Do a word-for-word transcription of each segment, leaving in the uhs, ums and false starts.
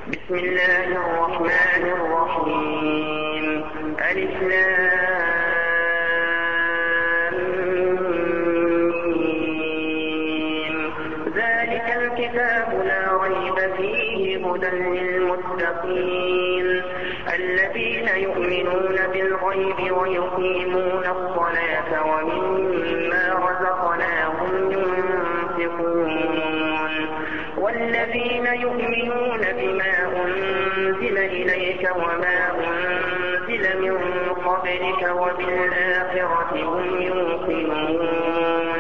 بسم الله الرحمن الرحيم. ألف لام ميم. ذلك الكتاب لا ريب فيه هدى للمتقين الذين يؤمنون بالغيب ويقيمون الصلاة ومما رزقناهم ينفقون والذين يؤمنون بما أنزل إليك وما أنزل من قبلك وبالآخرة هم يوقنون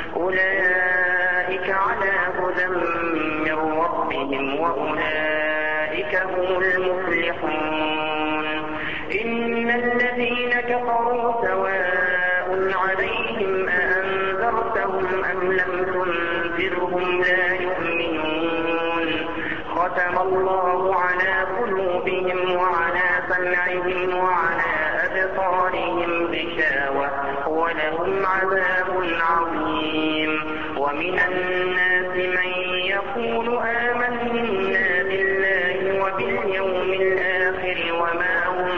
أولئك على هدى من ربهم وأولئك هم المفلحون. إن الذين كفروا سواء عليهم أأنذرتهم أم لم تنذرهم لا يؤمنون. ختم الله على قلوبهم وعلى سمعهم وعلى أبصارهم غشاوة ولهم عذاب عظيم. ومن الناس من يقول آمنا بالله وباليوم الآخر وما هم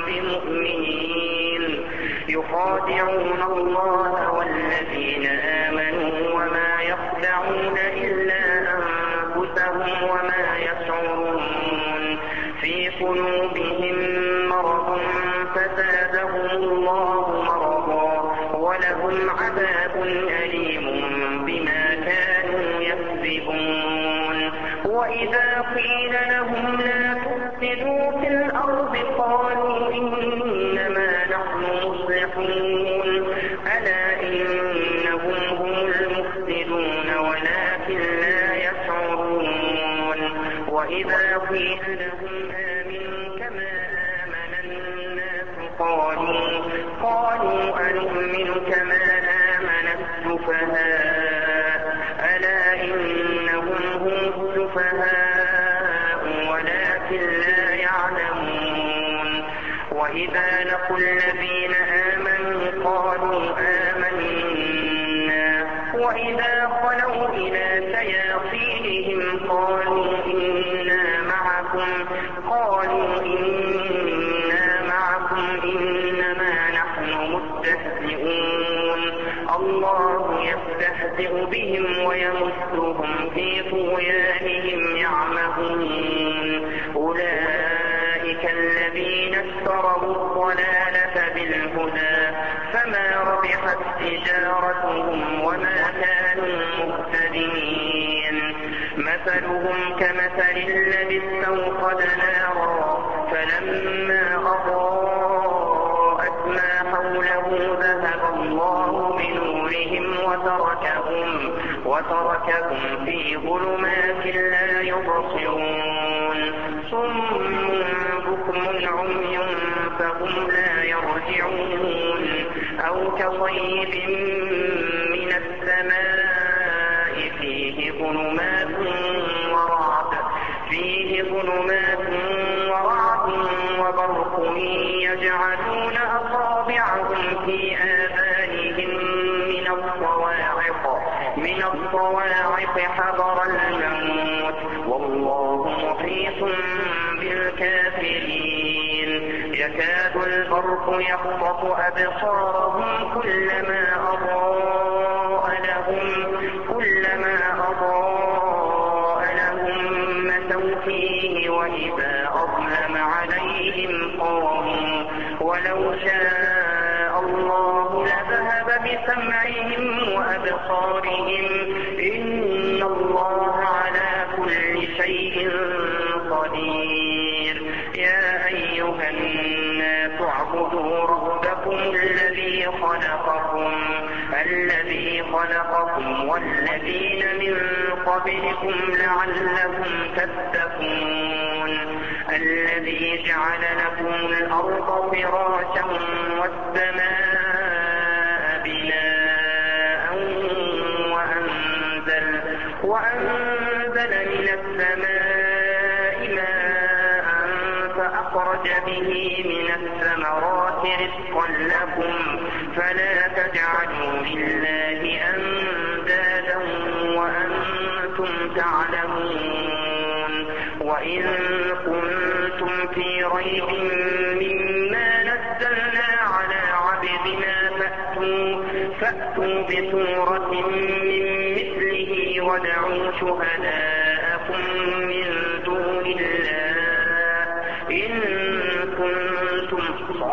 بمؤمنين يخادعون الله والذين آمنوا وما يخدعون إلا أنفسهم وما يشعرون. في قلوبهم مرض فزادهم الله مرضا ولهم عذاب أليم بما كانوا يكذبون. وإذا قيل لهم لا تفسدوا في الأرض قالوا إنما نحن مصلحون ألا إنهم هم المفسدون ولكن لا يشعرون. وإذا قيل لهم آمنوا كما آمن الناس قالوا قالوا أنؤمن كما آمن السفهاء ألا إنهم هم السفهاء ولكن لا يعلمون. وإذا لقوا الذين آمنوا قالوا آمنا وإذا خلوا إلى شياطينهم قالوا إنا معكم قالوا إنا معكم إنما نحن مستهزئون. الله يستهزئ بهم ويمسهم في طغيانهم يعمهون. أولئك الذين اشتروا الضلالة بالهدى فما ربحت تجارتهم وما كانوا مهتدين. مثلهم كمثل الذي استوقد نارا فلما أضاءت ما حوله ذهب الله بنورهم وتركهم وتركهم في ظلمات لا يبصرون. صم بكم عمي فهم لا يرجعون. أو كصيب من السماء فيه ظلمات ورعد فيه ظلمات ورعد وبرق يجعلون أصابعهم في آذانهم من الصواعق من الصواعق حذر الموت والله محيط بالكافرين. يكاد البرق يخطف أبصارهم كلما أضاء لهم كلما أضاء لهم مشوا فيه وإذا أظلم عليهم قاموا ولو شاء الله لذهب بسمعهم وأبصارهم إن الله على كل شيء قدير. يا أيها الناس اعبدوا ربكم الذي خلقكم الذي خلقكم والذين من قبلكم لعلكم تتقون. الذي جعل لكم الأرض فراشا والسماء بناء وأنزل وأنزل من السماء ماء فأخرج به من الثمرات رزقا لكم فلا تجعلوا لله أندادا وأنتم تعلمون. وإن كنتم في ريب مما نزلنا على عبدنا فأتوا, فأتوا بسورة من مثله وادعوا شهداءكم من دون الله إن كنتم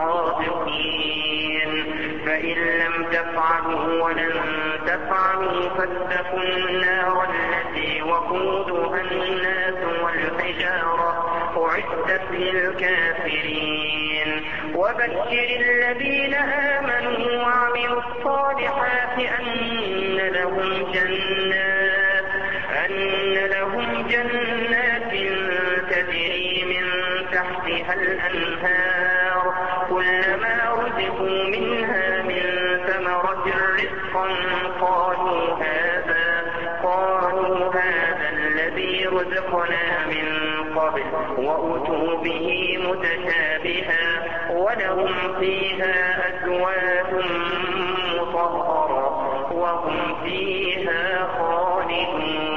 صادقين فإن لم تفعلوا ولن تفعلوا فاتقوا النار التي وقودها الناس والحجارة أعدت للكافرين وبشر الذين آمنوا وعملوا الصالحات أن لهم جنات أن لهم جنات تجري من تحتها الأنهار كلما رزقوا منها من ثمرة رزقا قالوا هذا قالوا هذا الذي رزقنا من قبل وأتوا به متشابها ولهم فيها أزواج مطهرة وهم فيها خالدون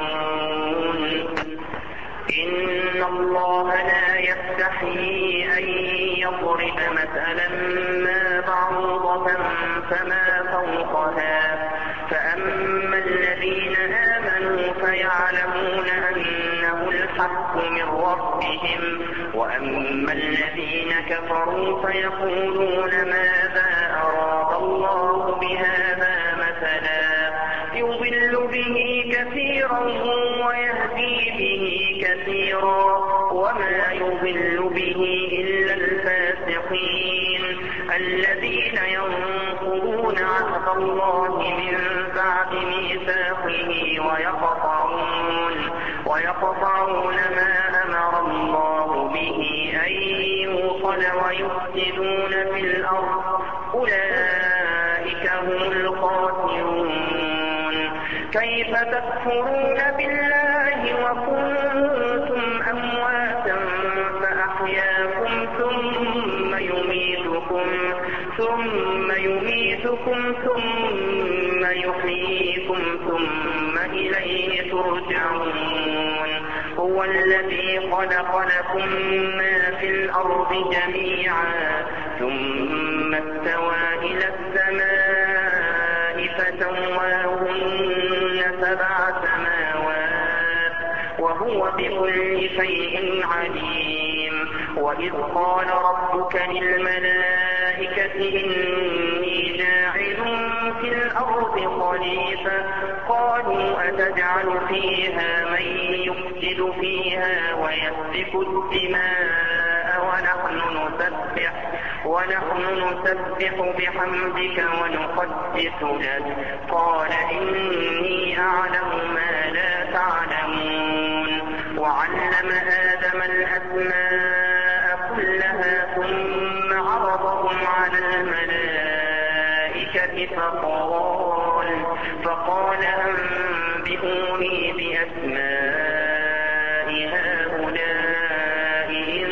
إن الله لا يستحيي أن يضرب مثلا ما بعوضة فما فوقها فأما الذين آمنوا فيعلمون أنه الحق من ربهم وأما الذين كفروا فيقولون ماذا أراد الله بهذا مثلا يضل به كثيرا ويهدي به كثيرا وما يضل به إلا الفاسقين الذين ينقضون عهد الله من بعد ميثاقه ويقطعون ويقطعون ما أمر الله به أن يوصل ويفسدون في الأرض أولئك هم الخاسرون كيف تكفرون بالله وكنتم أمواتا فأحياكم ثم يميتكم ثم يميتكم ثم يحييكم ثم إليه ترجعون هو الذي خلق لكم ما في الأرض جميعا ثم استوى إلى السماء فسواهن سبع سماوات وهو بكل شيء عليم وإذ قال ربك للملائكة إني جاعل في الأرض خليفة قالوا أتجعل فيها من يفسد فيها ويسفك الدماء ونحن نسبح ونحن نسبح بحمدك ونقدس لك قال إني أعلم ما لا تعلمون وعلم آدم الأسماء كلها ثم عرضهم على الملائكة فقال فقال أنبئوني بأسماء هؤلاء إن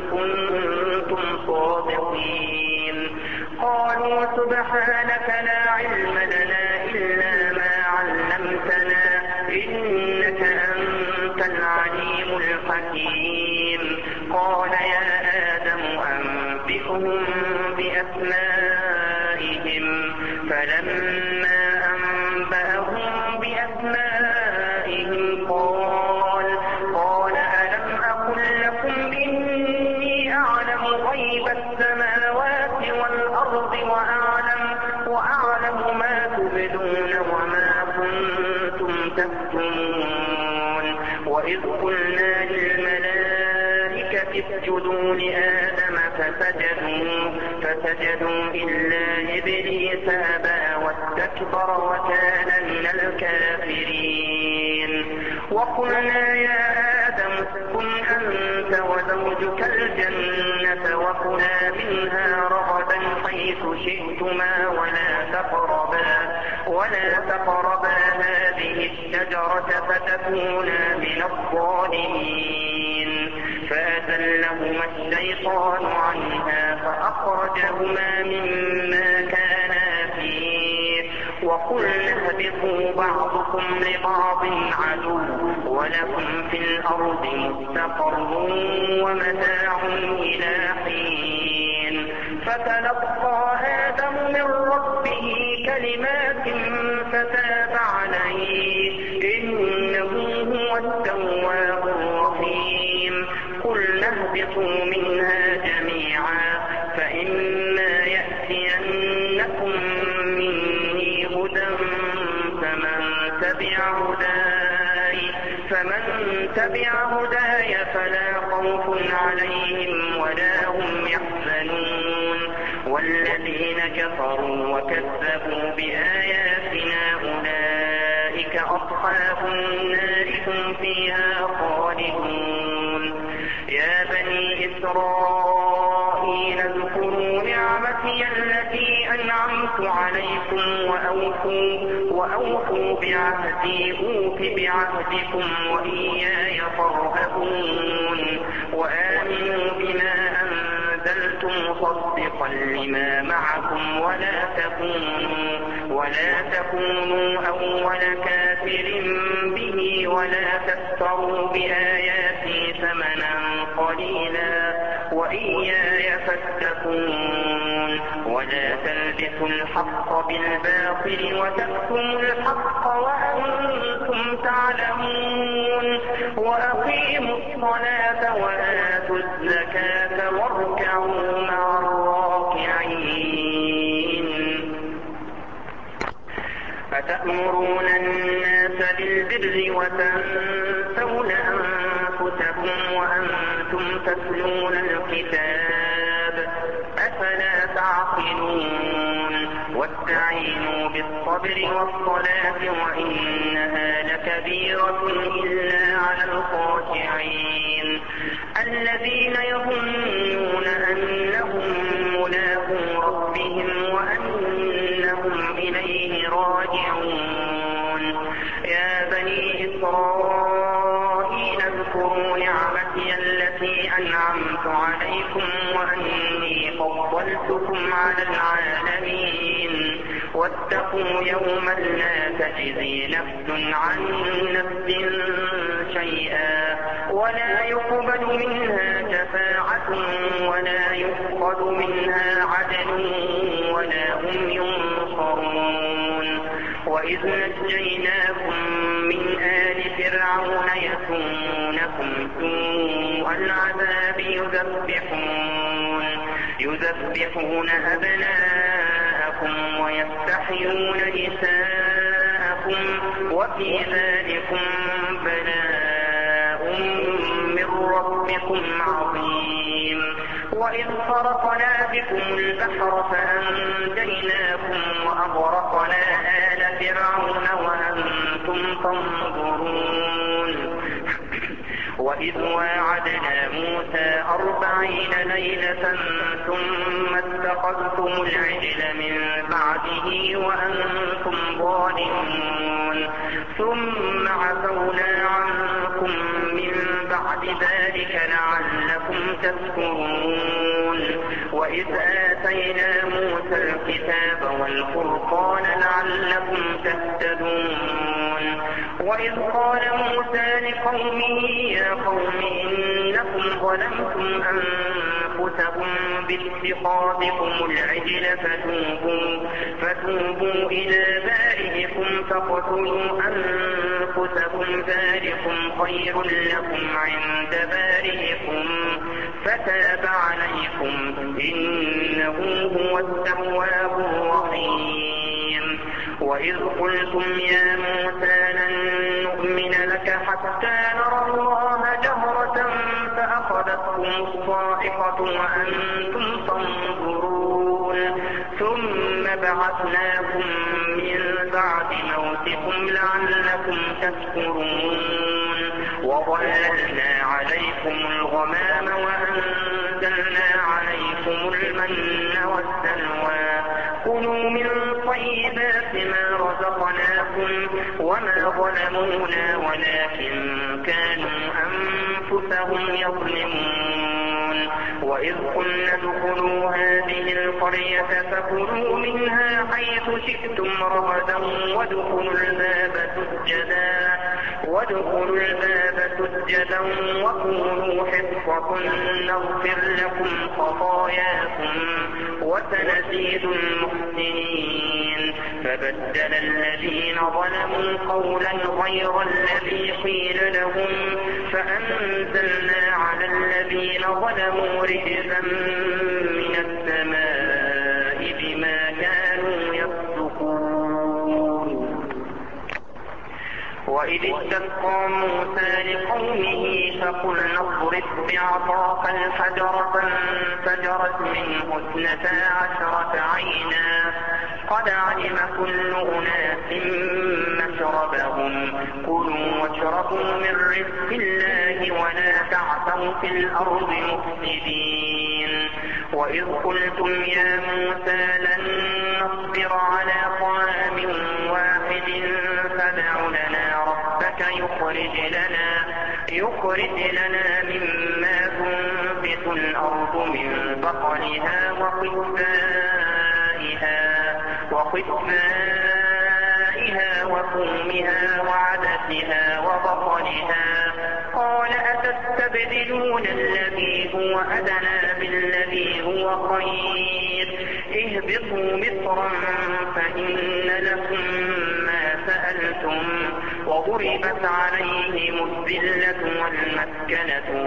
كنتم صادقين قالوا سبحانك لا علم لنا إلا ما علمتنا إنك أنت العليم الحكيم قال يا آدم أنبئهم بأسمائهم فلما أنبأهم بأسمائهم قال قال ألم أقل لكم إني أعلم غيب السماوات والأرض وأعلم وأعلم ما تبدون وما كنتم تكتمون وإذ قلنا للملائكة اسجدوا لآدم فسجدوا فسجدوا إلا إبليس أبى واستكبر وكان من الكافرين وقلنا يا آدم اسكن أنت وزوجك الجنة وكلا منها رغدا حيث شئتما ولا تقربا ولا تقربا هذه الشجرة فتكونا من الظالمين فأزلهما الشيطان عنها فأخرجهما مما كانا فيه وقلنا اهبطوا بعضكم لبعض عدو ولكم في الأرض مستقر ومتاع إلى حين. فتلقى آدم من ربه كلمات فتاب عليه إنه هو التواب الرحيم. قلنا اهبطوا منها جميعا فإما يأتينكم مني هدى فمن تبع هداي فمن تبع هداي فلا خوف عليهم ولا هم يحزنون. والذين كفروا وكذبوا بآياتنا أولئك أصحاب النار هم فيها خالدون. يا بني إسرائيل اذكروا نعمتي التي أنعمت عليكم وأوفوا, وأوفوا بعهدي أوف بعهدكم وإياي فارهبون. وآمنوا بما أنزلت مصدقا لما معكم ولا تكونوا, ولا تكونوا أول كافر به ولا تشتروا بآياتي ثمنا قليلا وإياي فاتقون. ولا تلبسوا الحق بالباطل وتكتموا الحق وأنتم تعلمون. وأقيموا الصلاة وآتوا الزكاة واركعوا مع الراكعين. أتأمرون الناس بالبر وتنسون أنفسكم وأنتم تتلون الكتاب أفلا تعقلون. واستعينوا بالصبر والصلاة وإنها لكبيرة إلا على الخاشعين الذين يظنون أنهم ملاقو ربهم وأنهم إليه راجعون. يا بني إسرائيل اذكروا نعمتي التي أنعمت عليكم وأني فضلتكم على العالمين. واتقوا يوما لا تجزي نفس عن نفس شيئا ولا يقبل منها شفاعة ولا يؤخذ منها عدل ولا هم ينصرون. وإذ نجيناكم من آل فرعون يسومونكم سوء العذاب يذبحون, يذبحون أبناءكم ويستحيون نساءكم وفي ذلكم بلاء من ربكم عظيم. وإذ فرقنا بكم البحر فأنجيناكم وأغرقنا آل فرعون وأنتم تنظرون. وإذ واعدنا موسى أربعين ليلة ثم اتخذتم العجل من بعده وأنتم ظالمون. ثم عفونا عنكم من بعد ذلك لعلكم تذكرون. وإذ آتينا موسى الكتاب والفرقان لعلكم تهتدون. وإذ قال موسى لقومه يا قوم إنكم ظلمتم أنفسكم باتخاذكم العجل فتوبوا, فتوبوا إلى بارئكم فاقتلوا أنفسكم ذلكم خير لكم عند بارئكم فتاب عليكم إنه هو التواب الرحيم. وإذ قلتم يا موسى لن نؤمن لك حتى نرى الله جهرة فأخذتكم الصاعقة وأنتم تنظرون. ثم بعثناكم من بعد موتكم لعلكم تشكرون. وظللنا عليكم الغمام وأنزلنا عليكم المن والسلوى كلوا من طيبات ما رزقناكم وما ظلمونا ولكن كانوا أنفسهم يظلمون. وإذ قلنا ادخلوا هذه القرية فكلوا منها حيث شئتم رغدا وادخلوا الباب سجدا وادخلوا الباب سجدا وقولوا حطة نغفر لكم خطاياكم وسنزيد المحسنين. فبدل الذين ظلموا قولا غير الذي قيل لهم فأنزلنا على الذين ظلموا رجزا من السماء بما كانوا يفسقون. وإذ استسقى موسى لقومه فقلنا اضرب بعصاك الحجر فانفجرت منه اثنتا عشرة عينا قد علم كل أناس مشربهم كلوا واشربوا من رزق الله ولا تعثوا في الأرض مفسدين. وإذ قلتم يا موسى لن نصبر على طعام واحد فادع لنا ربك يخرج لنا يخرج لنا مما تنبت الأرض من بقلها وقثائها وقثائها وفومها وعدسها وبصلها قال أتستبدلون الذي هو أدنى بالذي هو خير اهبطوا مصرا فإن لكم ما سألتم وضربت عليهم الذلة والمسكنة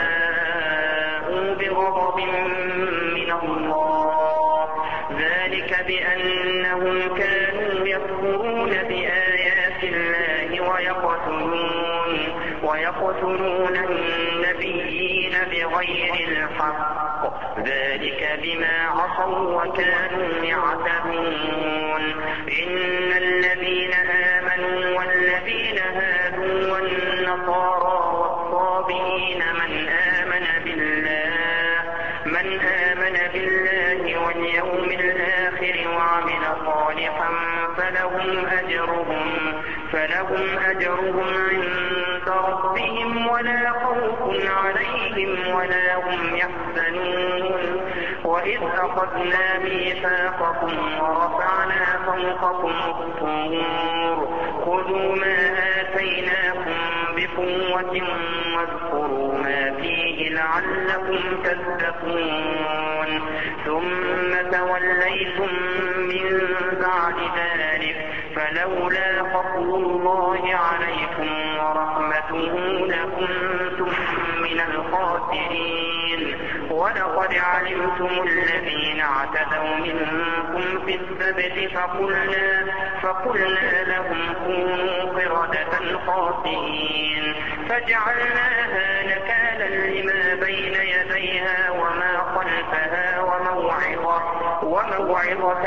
وباءوا بغضب من الله ذلك بأنهم كانوا يكفرون بآيات الله ويقتلون ويقتلون النبيين بغير الحق ذلك بما عصوا وكانوا يعتدون. إن الذين آمنوا والذين هادوا والنصارى والصابئين من آمن بالله من آمن بالله واليوم الآخر وعمل صالحا فلهم أجرهم فلهم أجرهم عند ربهم ولا خوف عليهم ولا هم يحزنون. وإذ أخذنا ميثاقكم ورفعنا فوقكم الطور خذوا ما آتيناكم بقوة واذكروا ما فيه لعلكم تتقون. ثم توليتم من بعد ذلك فلولا فضل الله عليكم ورحمته لكنتم من الخاسرين. ولقد علمتم الذين اعتدوا منكم في السبت فقلنا, فقلنا لهم كونوا قردة خاسئين فجعلناها نكالا لما بين يديها وما خلفها وموعظة, وموعظة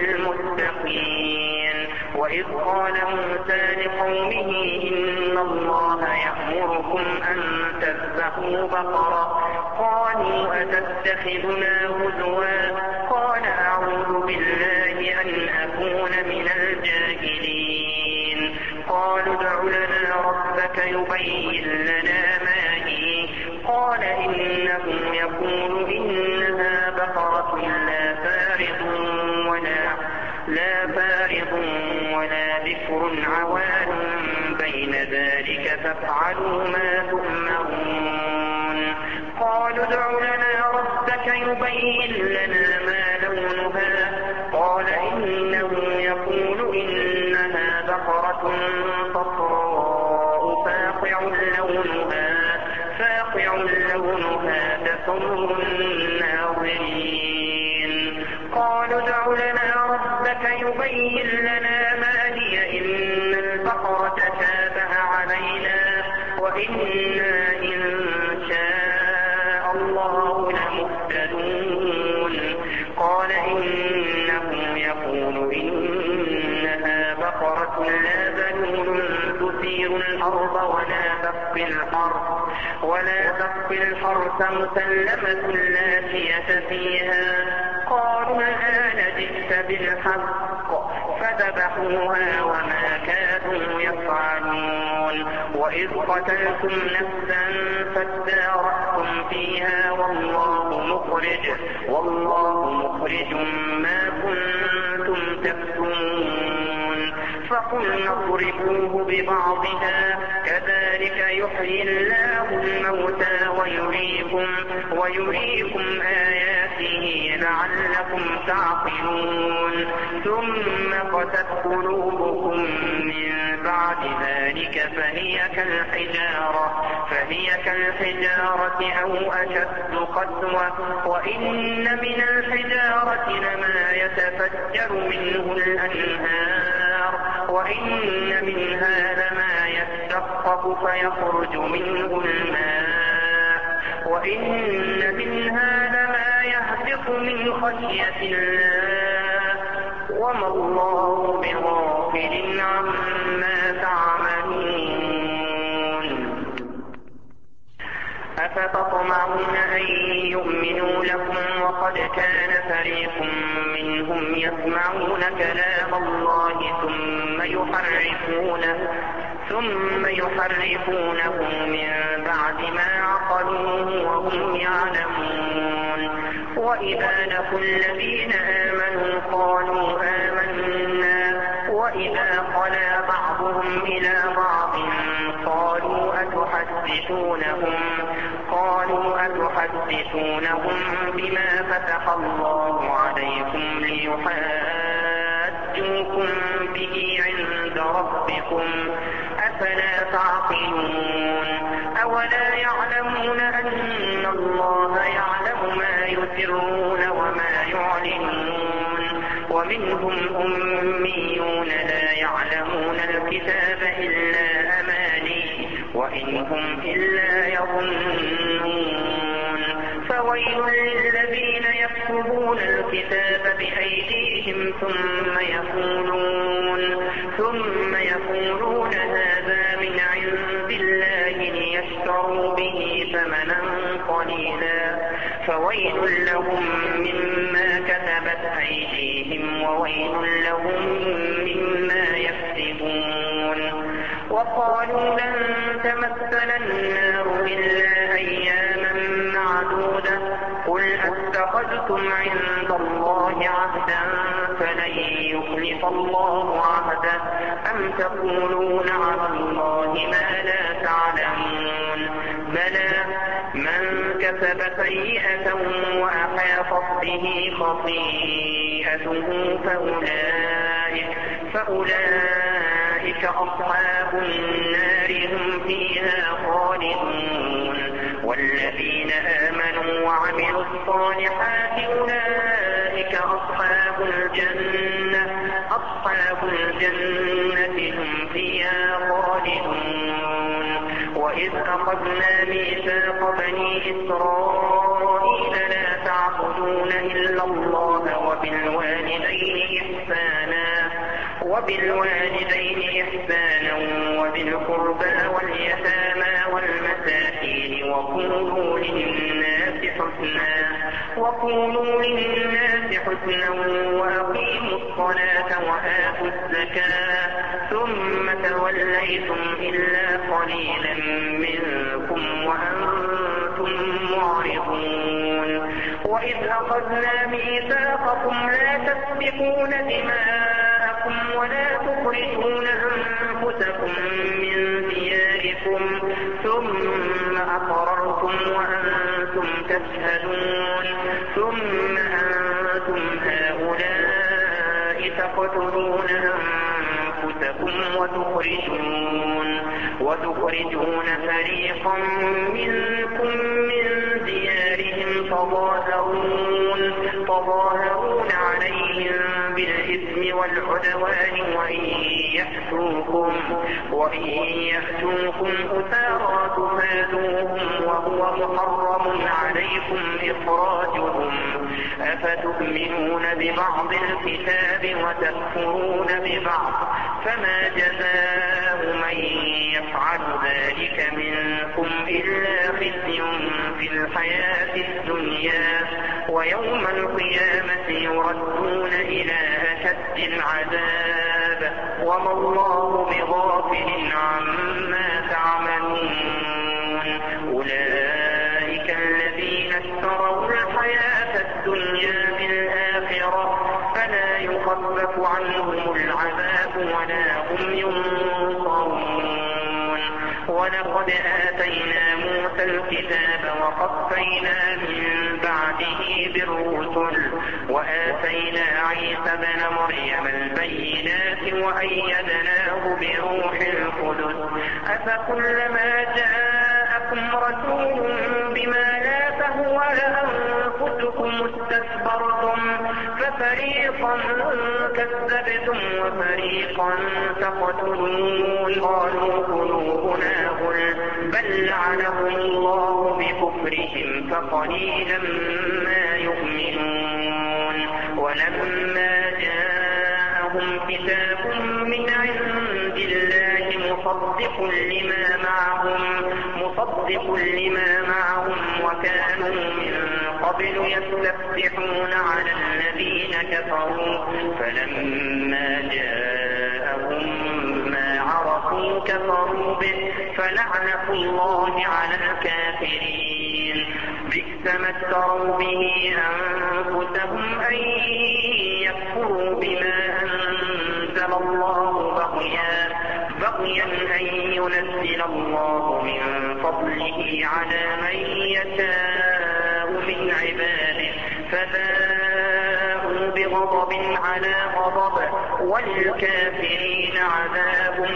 للمتقين. وإذ قال موسى لقومه إن الله يأمركم أن تذبحوا بقرة قالوا أتتخذنا هزوا قال أعوذ بالله أن أكون من الجاهلين. قالوا ادع لنا ربك يبين لنا ما هي قال إنه يقول إنها بقرة لا فارض ولا لا فارض ولا بكر عوان بين ذلك فافعلوا ما تؤمرون. قالوا ادع لنا ربك يبين لنا ما لونها قال إنه يقول إنها بقرة صفراء فاقع لونها فاقع لونها تسر الناظرين. قالوا ادع لنا ربك يبين لنا ما هي إن البقرة تشابه علينا وإنا إن شاء الله لمهتدون. قال إنه يقول إنها بقرة لا ذلول تثير الأرض ولا تسقي الحرث ولا تسقي الحرث مسلمة لا شية فيها. قالوا الآن جئت بالحق فذبحوها وما كادوا يفعلون. وإذ قتلتم نفسا فادارأتم فيها والله مخرج والله مخرج ما كنتم تكتمون فقلنا اضربوه ببعضها كذلك يحيي الله الموتى ويريكم, ويريكم آياته لعلكم تعقلون ثم قست قلوبكم من بعد ذلك فهي كالحجارة, فهي كالحجارة أو أشد قسوة وإن من الحجارة لما يتفجر منه الأنهار وإن منها لما يشقق فيخرج منه الماء وإن منها لما يهبط من خشية الله وما الله بغافل عما تعملون أفتطمعون أن يؤمنوا لكم وقد كان فريق منهم يسمعون كلام الله ثم يحرفونه ثم يحرفونه من بعد ما عقلوه وهم يعلمون وإذا لقوا الذين آمنوا قالوا آمنا وإذا خلا بعضهم إلى بعض قالوا أتحدثونهم قالوا أتحدثونهم بما فتح الله عليكم ليحاجوكم به عند ربكم أفلا تعقلون أولا يعلمون أن الله يعلم ما يسرون وما يعلنون ومنهم أميون لا يعلمون الكتاب إلا أماني وإن هم إلا يظنون فويل للذين يكتبون الكتاب بأيديهم ثم يقولون ثم يقولون هذا من عند الله ليشتروا به ثمنا قليلا فويل لهم مما كتبت أيديهم وويل لهم مما يكسبون وقالوا لن تمسنا النار إلا أياما معدودة قل أتخذتم عند الله عهدا فلن يخلف الله عهده أم تقولون على الله ما لا تعلمون بلى من كسب سيئة وأحاطت به خطيئته فأولئك, فأولئك أصحاب النار هم فيها خالدون والذين آمنوا وعملوا الصالحات أولئك أصحاب الجنة أصحاب الجنة هم فيها خالدون وإذ أخذنا ميثاق بني إسرائيل لا تعبدون إلا الله وبالوالدين إحسانا وبالوالدين إحسانا وذي القربى واليتامى والمساكين وقولوا للناس حسنا وقولوا للناس حسنا وأقيموا الصلاة وآتوا الزكاة ثم توليتم إلا قليلا منكم وأنتم معرضون وإذ أخذنا ميثاقكم لا تسفكون دماءكم ولا تخرجون أنفسكم من دياركم ثم أقررتم وأنتم تشهدون ثم أنتم هؤلاء تقتلون أنفسكم وتخرجون, وتخرجون فريقا منكم من ديارهم تظاهرون, تظاهرون عليهم بالإثم والعدوان وإن يأتوكم, وإن يأتوكم أسارى تفادوهم وهو محرم عليكم إخراجهم أفتؤمنون ببعض الكتاب وتكفرون ببعض فما جزاء من يفعل ذلك منكم إلا خزي في الحياة الدنيا ويوم القيامة يردون إلى أشد العذاب وما الله بغافل عما تعملون أولئك الذين اشتروا الحياة الدنيا بالآخرة فلا يخفف عنهم العذاب ولا هم ينصرون. ولقد آتينا موسى الكتاب وقفينا من بعده بالرسل وآتينا عيسى بن مريم البينات وأيدناه بروح القدس أفكلما جاءكم رسول بما لا تهوى أنفسكم استكبرتم ففريقا كذبتم وفريقا تقتلون قالوا قلوبنا غلف بل لعنهم الله بكفرهم فقليلا ما يؤمنون. ولما جاءهم كتاب من عند الله مصدق لما معهم مصدق لما معهم وكانوا من قبل يستفتحون على الذين كفروا فلما جاءهم ما عرفوا كفروا به فلعنة الله على الكافرين. بئس ما اشتروا به أنفسهم أن يكفروا بما أنزل الله بغيا بغيا أن ينزل الله من فضله على من يشاء من عباده فباءوا بغضب على غضب وللكافرين عذاب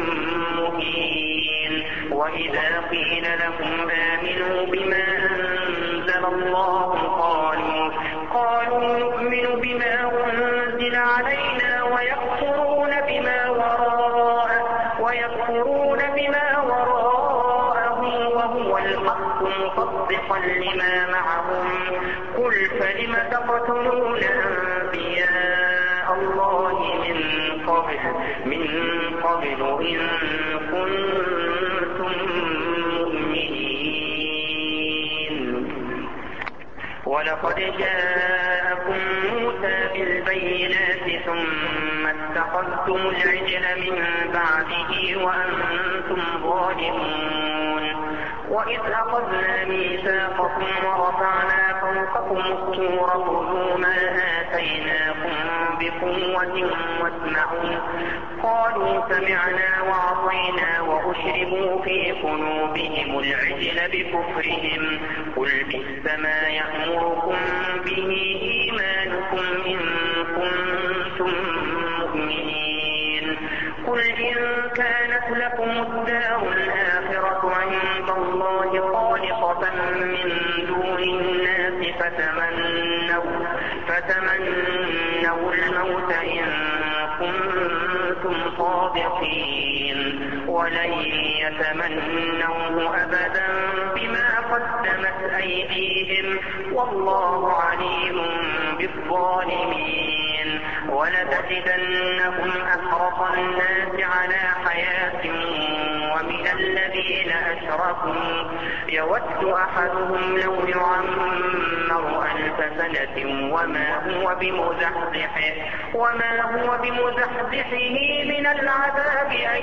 مهين. وإذا قيل لهم آمنوا بما أنزل الله قالوا قالوا نؤمن بما أنزل علينا ويكفرون بما وراءه ويكفرون بما وراءه وهو الحق مصدقا لما معهم قل فلم تقتلون أنبياء الله من قبل من قبل إن كنتم مؤمنين. ولقد جاءكم موسى بالبينات ثم اتخذتم العجل من بعده وأنتم ظالمون. وإذ أخذنا ميثاقكم ورفعنا فوقكم الطور خذوا ما آتيناكم بقوة واسمعوا قالوا سمعنا وعصينا وأشربوا في قلوبهم العجل بكفرهم قل بئس ما يأمركم به إيمانكم إن كنتم مؤمنين. قل إن كانت لكم الدار الآخرة عند الله خالصة من دون الناس فتمنوا فتمنوا الموت إن كنتم صادقين ولن يتمنوه أبدا بما قدمت أيديهم والله عليم بالظالمين. ولتجدنهم أحرص الناس على حياة ومن الذين أشركوا يود أحدهم لو يعمر ألف سنة وما هو بمزحزحه وما هو بمزحزحه من العذاب أن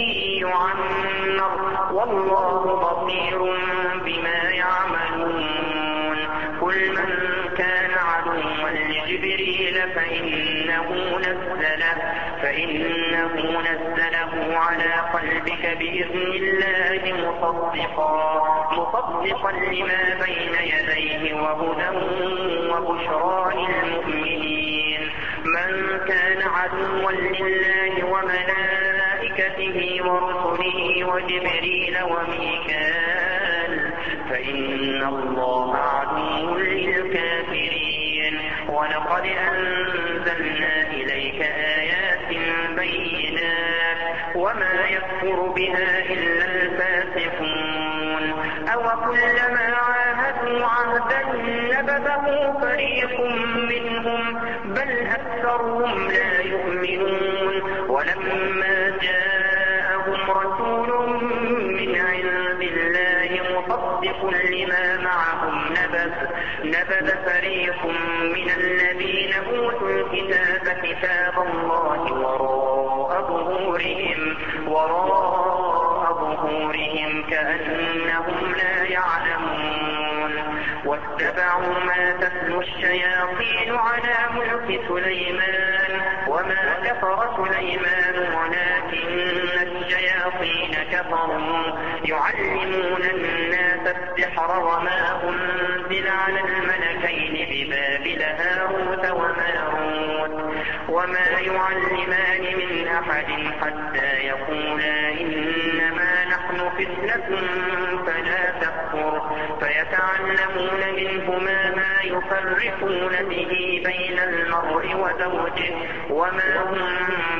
يعمر والله بصير بما يعملون. قل من كان عدوا لجبريل فإنه نزله فإنه نزله على قلبك بإذن الله مصدقا مصدقا لما بين يديه وهدى وبشرى للمؤمنين. من كان عدوا لله وملائكته ورسله وجبريل وميكال فإن الله عدو للكافرين. ولقد أنزلنا إليك آيات بينات وما يكفر بها إلا الفاسقون. أو كلما عاهدوا عهدا نبذه فريق منهم بل أكثرهم لا يؤمنون. ولما جاءهم رسول من عند الله مصدق لما معهم نبذ نبذ فريق من الذين أوتوا الكتاب كتاب الله وراء ظهورهم وراء ظهورهم كأنهم لا يعلمون. واتبعوا ما تتلو الشياطين على ملك سليمان وما كفر سليمان ولكن الشياطين كفروا يعلمون الناس السحر وما أنزل على الملكين ببابل هاروت وماروت وما يعلمان من أحد حتى يقولا إنما نحن فتنة فلا تكفر فيتعلمون منهما ما يفرقون به بين المرء وزوجه وما هم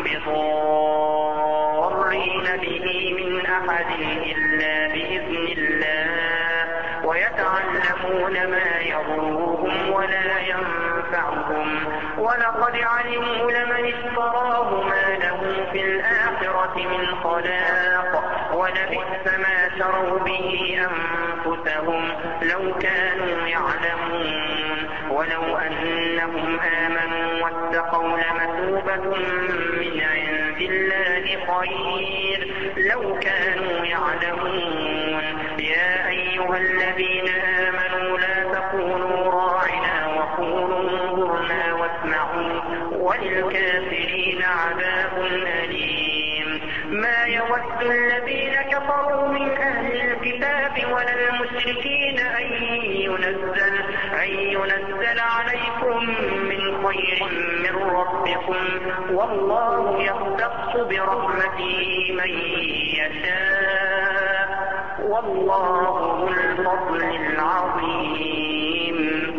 بضارين به من أحد إلا بإذن الله ويتعلمون ما يضرهم ولا ينفعهم ولقد علموا لمن اشتراه ما له في الآخرة من خلاق ولبئس ما شروا به أنفسهم لو كانوا يعلمون ولو أنهم آمنوا واتقوا لمثوبة من عند الله خير لو كانوا يعلمون يا أيها الذين آمنوا لا تقولوا راعنا وقولوا انظرنا واسمعوا وللكافرين عذاب أليم ما يود الذين كفروا من أهل الكتاب ولا المشركين أن ينزل, أن ينزل عليكم من خير من ربكم والله يختص برحمته من يشاء والله ذو الفضل العظيم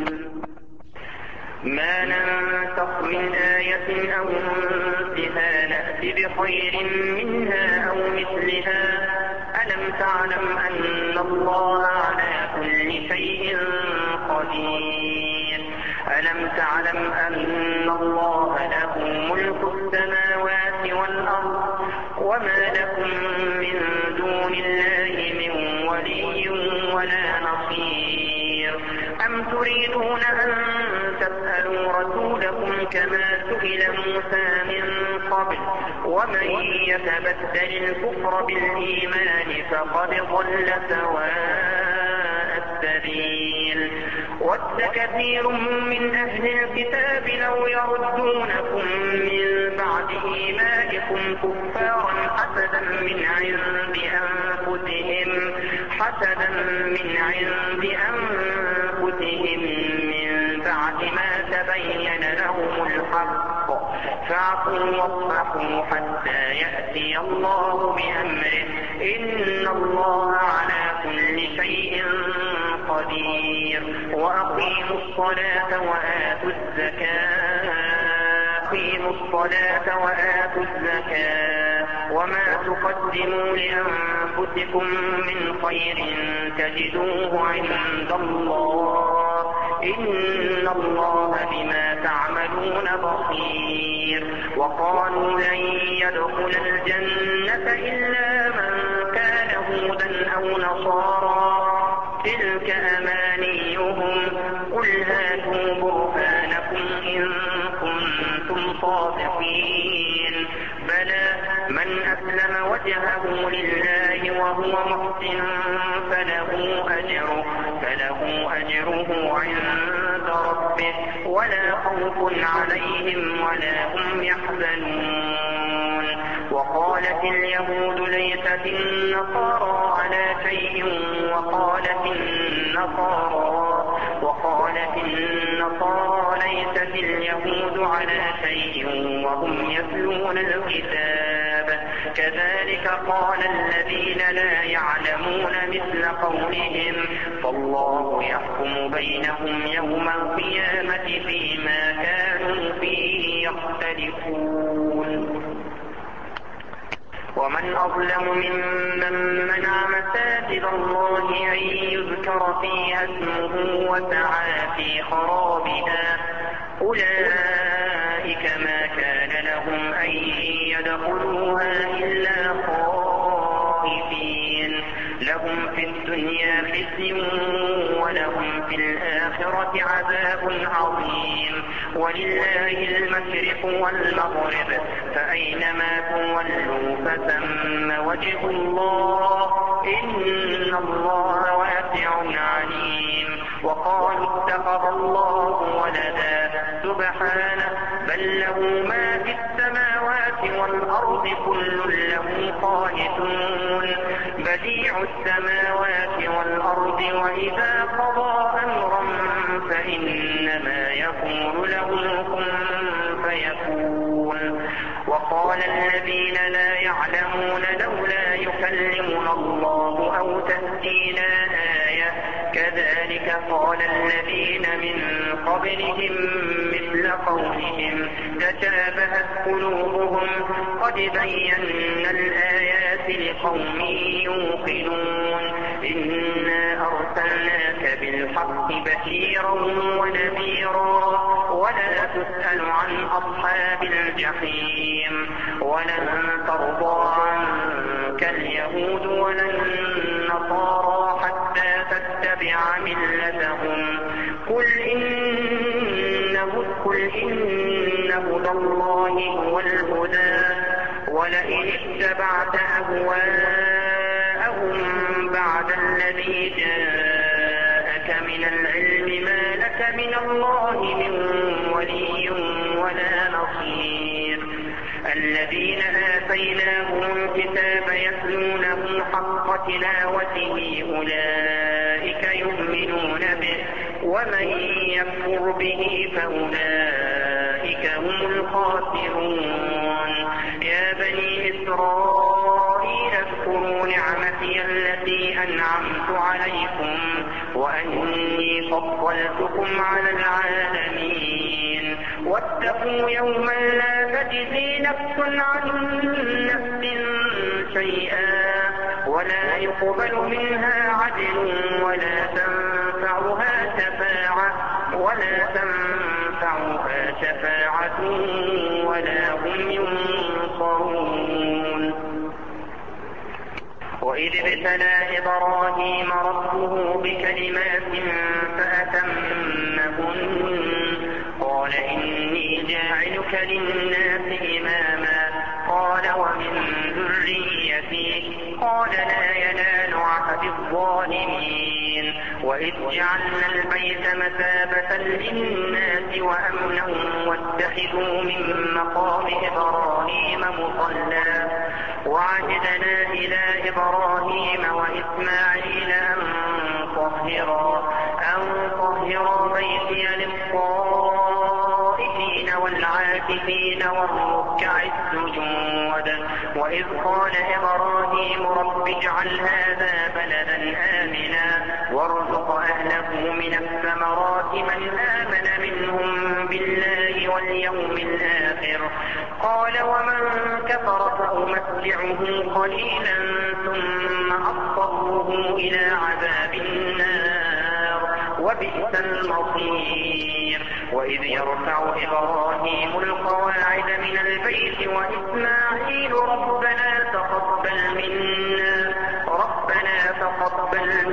ما ننسخ من آية أو ننسها نأتي بخير منها أو مثلها ألم تعلم أن الله على كل شيء قدير ألم تعلم أن الله له ملك السماوات والأرض وما لكم من دون الله من ولي ولا نصير أم تريدون أن تسألوا رسولكم كما سئل موسى من قبل ومن يتبدل الكفر بالإيمان فقد ضل سواء السبيل ود كثير من أهل الكتاب لو يردونكم من بعد إيمانكم كفارا حسدا من عند أنفسهم حسدا من عند أنفسهم من بعد ما تبين لهم الحق فاعفوا واصفحوا حتى يأتي الله بأمره إن الله على كل شيء قدير وأقيموا الصلاة وآتوا الزكاة أقيموا الصلاة وآتوا الزكاة وما تقدموا لأنفسكم من خير تجدوه عند الله إن الله بما تعملون بصير وقالوا لن يدخل الجنة إلا من كان هودا أو نصارى تلك أمانيهم قل هاتوا برهانكم إن كنتم صادقين بلى من أسلم وجهه لله وهو محسن فله أجره فله أجره عند ربه ولا خوف عليهم ولا هم يحزنون وقالت اليهود ليست النصارى على شيء وقالت النصارى وقالت النصارى ليست اليهود على شيء وهم يتلون الكتاب كذلك قال الذين لا يعلمون مثل قولهم فالله يحكم بينهم يوم القيامة فيما كانوا فيه يختلفون ومن أظلم ممن منع مساجد الله أن يذكر فيها اسمه وسعى في خرابها أولئك ما كان لهم أن يدخلوها إلا خائفين لهم في الدنيا خزي ولهم في الآخرة عذاب عظيم ولله المشرق والمغرب فأينما تولوا فثم وجه الله إن الله واسع عليم وقالوا اتخذ الله ولدا سبحانه بل له ما في السماوات والأرض كل له قانتون بديع السماوات والأرض وإذا قضى أمرا فإنما يقول له كن فيكون. وقال الذين لا يعلمون لولا يكلمنا الله أو تأتينا آية كذلك قال الذين من قبلهم مثل قولهم تشابهت قلوبهم قد بينا الآيات لقوم يوقنون إنا أرسلناك بالحق بشيرا ونذيرا ولا تسأل عن أصحاب الجحيم ولن ترضى عنك اليهود ولا النصارى حتى تتبع ملتهم قل إن هدى الله هو الهدى ولئن اتبعت أهواءهم بعد الذي جاءك من العلم ما لك من الله من ولي ولا نصير. الذين آتيناهم الكتاب يتلونه حق تلاوته أولئك يؤمنون به ومن يكفر به فأولئك هم الخاسرون. يا بني إسرائيل اذكروا نعمتي التي أنعمت عليكم وأني فضلتكم على العالمين واتقوا يوما لا تجزي نفس عن نفس شيئا ولا يقبل منها عدل ولا تنفعها شفاعة ولا تنفعها شفاعة ولا هم ينصرون. وإذ ابتلى إبراهيم ربه بكلمات فأتمهن قال إني جاعلك للناس إماما قال ومن ذريتي قال لا ينال عهد الظالمين. وإذ جعلنا البيت مثابة للناس وأمنا واتخذوا من مقام إبراهيم مصلى وعهدنا إلى إبراهيم وإسماعيل أن طهرا أن طهرا بيتي للطائفين والعاكفين والركع السجود. وإذ قال إبراهيم رب اجعل هذا بلدا آمنا وارزق أهله من الثمرات من آمن منهم بالله واليوم الآخر قال ومن كفر فأمتعه قليلا ثم أضطره إلى عذاب النار وبئس المصير. وإذ يرفع إبراهيم القواعد من البيت وإسماعيل ربنا تقبل منا ربنا تقبل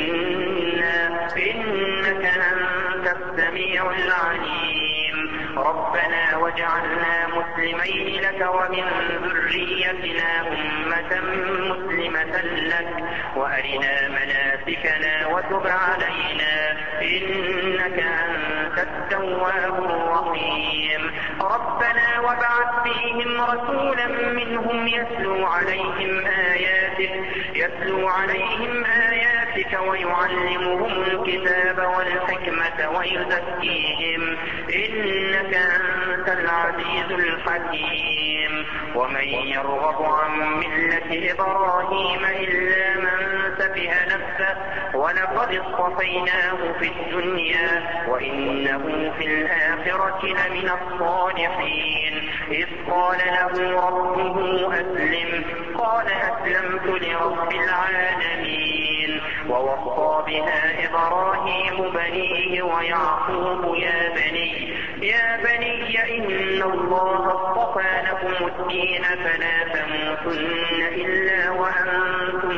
منا إنك أنت السميع العليم ربنا واجعلنا مسلمين لك ومن ذريتنا أمة مسلمة لك وأرنا مناسكنا وتب علينا إنك أنت التواب الرحيم. ربنا وابعث فيهم رسولا منهم يتلو عليهم آياتك يتلو عليهم آياتك ويعلمهم الكتاب والحكمة ويزكيهم إنك أنت العزيز الحكيم. ومن يرغب عن ملة إبراهيم إلا من سفه نفسه ولقد اصطفيناه في الدنيا وإنه في الآخرة لمن الصالحين. إذ قال له ربه أسلم قال أسلمت لرب العالمين. ووصى بها إبراهيم بنيه ويعقوب يا بني يا بني إن الله اصطفى لكم الدين فلا تموتن إلا وأنتم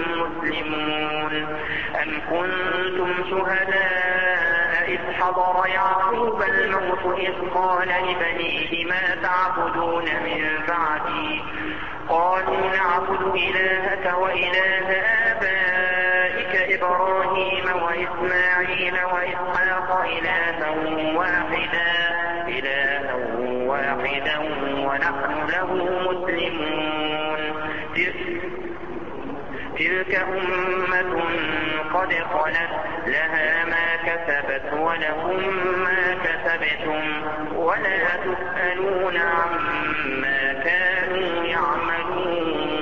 مسلمون. أم كنتم شهداء إذ حضر يعقوب الموت إذ قال لبنيه ما تعبدون من بعدي قالوا نعبد إلهك وإله آبائك إبراهيم وإسماعيل وإسحاق إلها واحدا إلها واحدا ونحن له مسلمون تلك أمة قد خلت لها ما كسبت ولكم ما كسبتم ولا تسألون عما كانوا يعملون.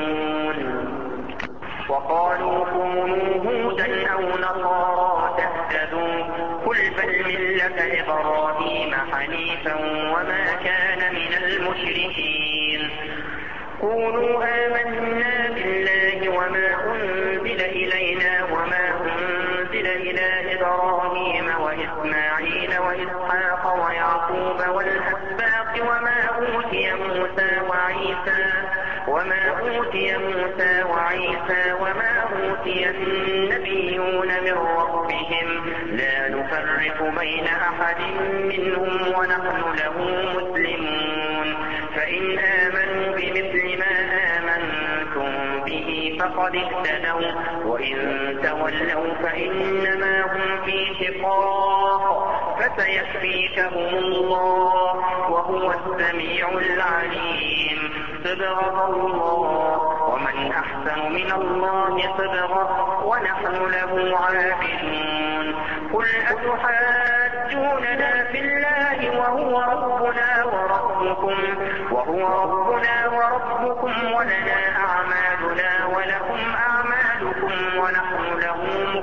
وقالوا كونوا هودا أو نصارى تهتدوا قل بل ملة إبراهيم حنيفا وما كان من المشركين. قولوا آمنا بالله وما أنزل إلينا وما أنزل إلى إبراهيم وإسماعيل وإسحاق ويعقوب والأسباط وما أوتي موسى وعيسى وما أوتي موسى وعيسى وما أوتي النبيون من ربهم لا نفرق بين أحد منهم ونحن له مسلمون. فإن آمنوا بمثل ما آمنتم به فقد اهتدوا وإن تولوا فإنما هم في شقاق فسيكفيكهم الله وهو السميع العليم. صبغ الله ومن أحسن من الله صبغة ونحن له عابدون. قل أتحاجوننا في الله وهو ربنا وربكم وهو ربنا وربكم ولنا أعمالنا ولكم أعمالكم ونحن له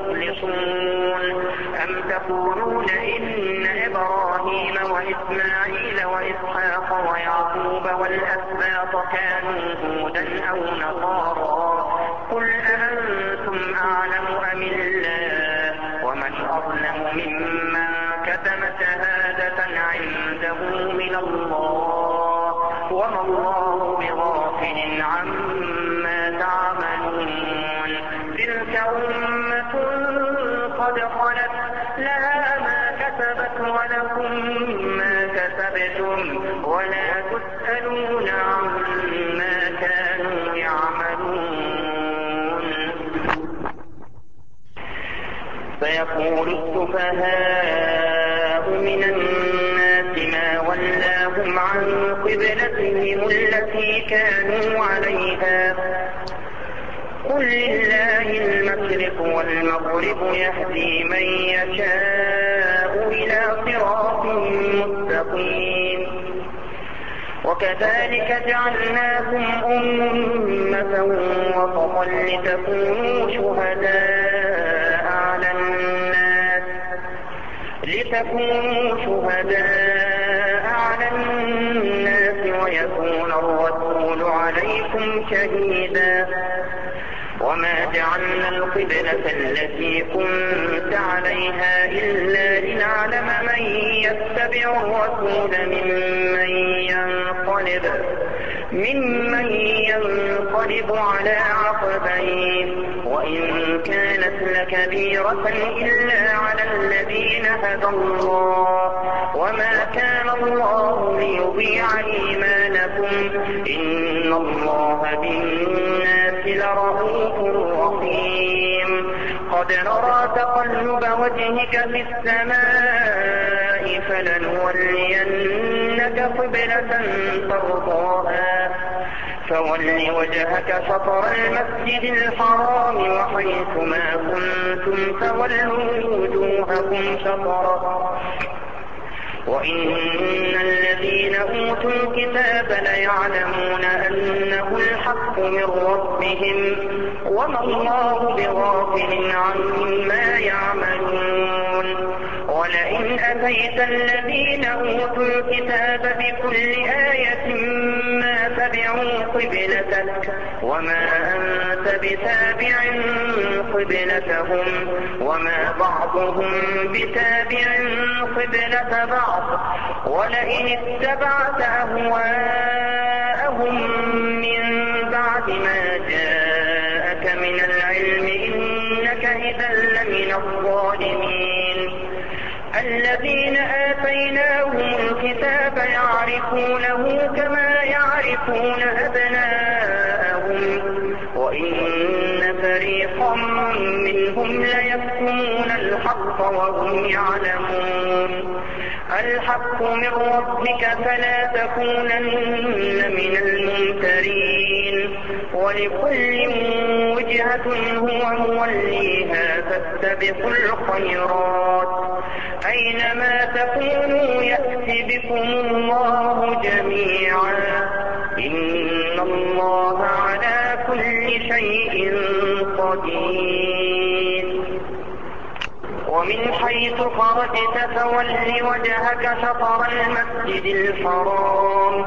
مخلصون. أم تقولون إن إبراهيم وإسماعيل وإسحاق ويعقوب والأسباط كانوا هودا أو نصارى قل أأنتم أعلم أم الله ومن أظلم ممن كتم شهادة عنده من الله وما الله بغافل عما تعملون. تلك أمة قد خلت لها ما كسبت ولكم ما كسبتم ولا تسألون عما كانوا يعملون. فيقول السفهاء من الناس ما ولاهم عن قبلتهم التي كانوا عليها قل لله المشرق والمغرب يهدي من يشاء إلى صراط مستقيم. وكذلك جعلناكم أمة وسطا لتكونوا شهداء على الناس لتكونوا شهداء على الناس ويكون الرسول عليكم شهيدا. وما جعلنا القبلة التي كنت عليها إلا لنعلم من يتبع الرسول ممن ينقلب ممن ينقلب على عقبيه وإن كانت لكبيرة إلا على الذين هدى الله وما كان الله ليضيع إيمانكم إن الله بالناس لرؤوف رحيم. قد نرى تقلب وجهك في السماء فلنولينك قبلة ترضاها فول وجهك شطر المسجد الحرام وحيث ما كنتم فولوا وجوهكم شطره وإن الذين أوتوا الكتاب ليعلمون أنه الحق من ربهم وما الله بغافل عما يعملون. ولئن أتيت الذين أوتوا الكتاب بكل آية ما تبعوا قبلتك وما أنت بتابع قبلتهم وما بعضهم بتابع قبلة بعض ولئن اتبعت أهواءهم من بعد ما جاءك من العلم إنك إذا لمن الظالمين. الذين آتيناهم الكتاب يعرفونه كما يعرفون أبناءهم وإن فريقا منهم ليكتمون الحق وهم يعلمون. الحق من ربك فلا تكونن من الممترين. ولكل وجهة هو موليها فاستبقوا الخيرات أينما تكونوا يأتي بكم الله جميعا إن الله على كل شيء قدير. ومن حيث خرجت فول وجهك شطر المسجد الحرام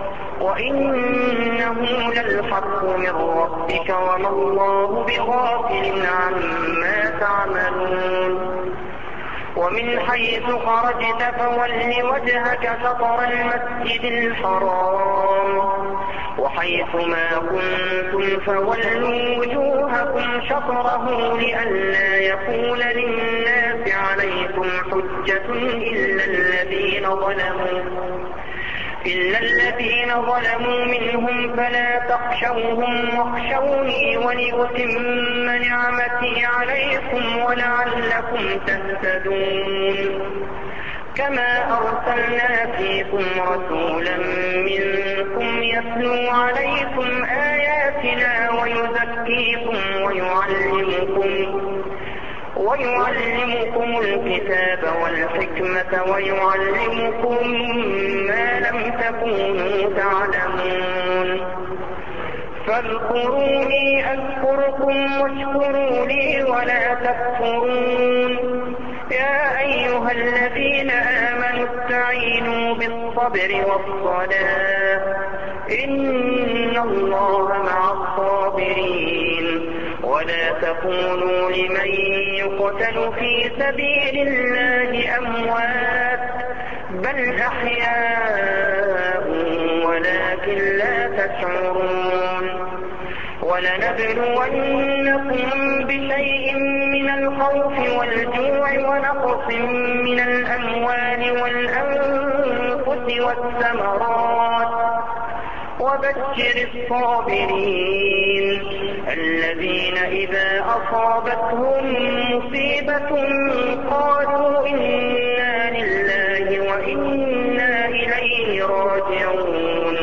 وإنه للحق من ربك وما الله بغافل عما تعملون. ومن حيث خرجت فول وجهك شطر المسجد الحرام وحيث ما كنتم فولوا وجوهكم شطره لئلا يكون للناس عليكم حجة إلا الذين ظلموا إلا الذين ظلموا منهم فلا تخشوهم واخشوني ولأتم نعمتي عليكم ولعلكم تهتدون. كما أرسلنا فيكم رسولا منكم يتلو عليكم آياتنا ويزكيكم ويعلمكم ويعلمكم الكتاب والحكمة ويعلمكم ما لم تكونوا تعلمون. فاذكروني أذكركم واشكروا لي ولا تكفرون. يا أيها الذين آمنوا استعينوا بالصبر والصلاة إن الله مع الصابرين. ولا تقولوا لمن يقتل في سبيل الله أموات بل أحياء ولكن لا تشعرون. ولنبلونكم بشيء من الخوف والجوع ونقص من الأموال والأنفس والثمرات وبشر الصابرين الذين إذا أصابتهم مصيبة قالوا إنا لله وإنا إليه راجعون.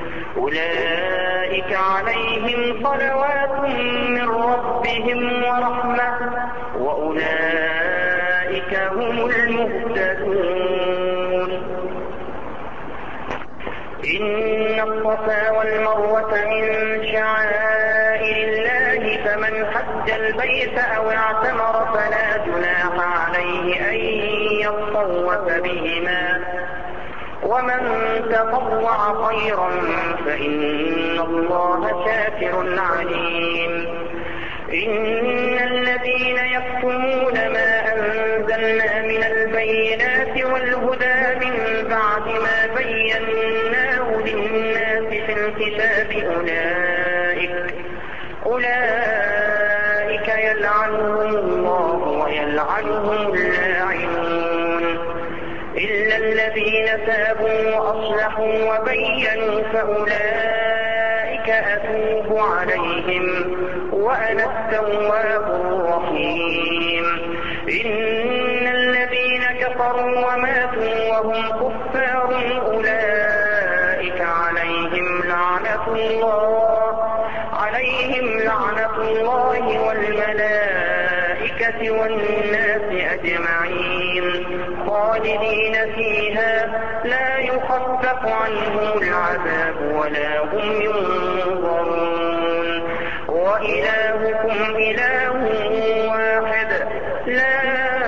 أولئك عليهم صلوات من ربهم ورحمة وأولئك هم المهتدون. إن الصفا والمروة من شعائر الله فمن حج البيت أو اعتمر فلا جناح عليه أن يطوف بهما ومن تطوع خيرا فإن الله شاكر عليم. إن الذين يكتمون ما أنزلنا من البينات والهدى من بعد ما بيناه للناس في الكتاب أولئك أولئك يلعنهم الله ويلعنهم اللاعنون إلا الذين تابوا وأصلحوا وبينوا فأولئك أتوب عليهم وأنا التواب الرحيم. إن الذين كفروا وماتوا وهم كفار أولئك عليهم لعنة الله عليهم لعنة الله والملائكة والناس أجمعين خالدين فيها لا يخفف عنهم العذاب ولا هم ينظرون. وإلهكم إله واحد لا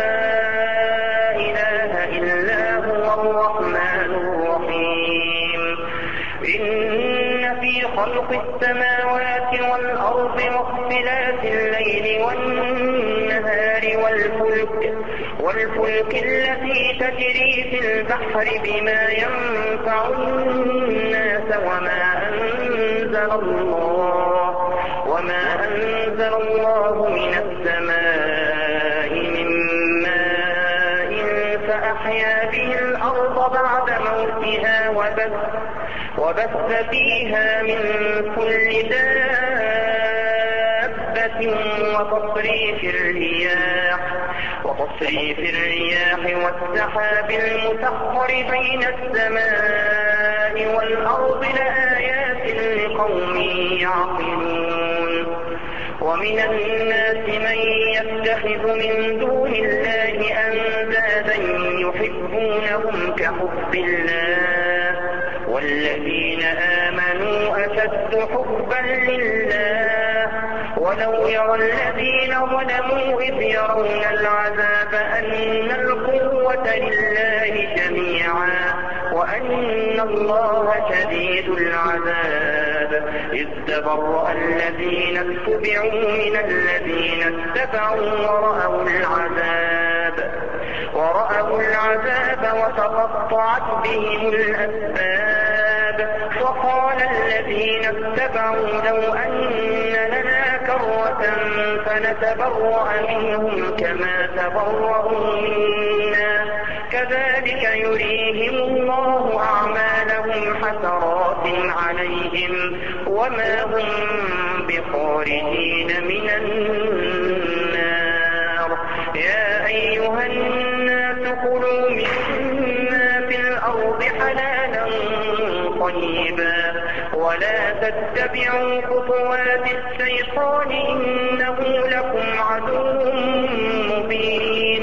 إله إلا هو الرحمن الرحيم. إن في خلق السماوات والأرض واختلاف الليل والنهار والفلك والفلك التي تجري في البحر بما ينفع الناس وما أنزل الله وما أنزل الله من السماء من ماء فأحيا به الأرض بعد موتها وبث, وبث فيها من كل دابة دابة وتصريف الرياح وتصريف الرياح والسحاب المسخر بين السماء والأرض لآيات لقوم يعقلون. ومن الناس من يتخذ من دون الله أندادا يحبونهم كحب الله والذين آمنوا أشد حبا لله ولو يرى الذين ظلموا إذ يرون العذاب أن القوة لله جميعا وأن الله شديد العذاب إذ تبرأ الذين اتبعوا من الذين اتبعوا ورأوا العذاب ورأوا العذاب وتقطعت بهم الأسباب وقال الذين اتبعوا لو أن لنا كرة فنتبرأ منهم كما تبرأوا منا كذلك يريهم الله أعمالهم حسرات عليهم وما هم بخارجين من النار. يا أيها الناس كلوا مما في الأرض حلالا طيبا ولا تتبعوا خطوات الشيطان إنه لكم عدو مبين.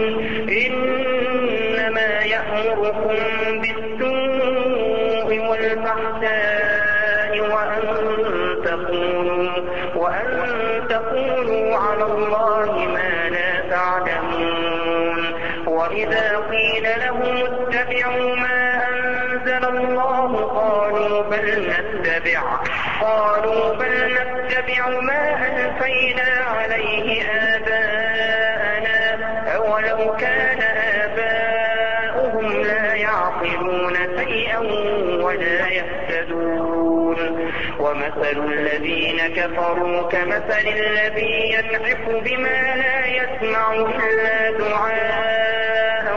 إنما يأمركم بالسوء والفحشاء وأن تقولوا وأن تقولوا على الله ما لا تعلمون. وإذا قيل لهم اتبعوا ما أنزل الله قالوا بل نتبع قالوا بل نتبع ما ألفينا عليه آباءنا أولو كان آباؤهم لا يعقلون شيئا ولا يهتدون. ومثل الذين كفروا كمثل الذي ينعق بما لا يسمع إلا دعاء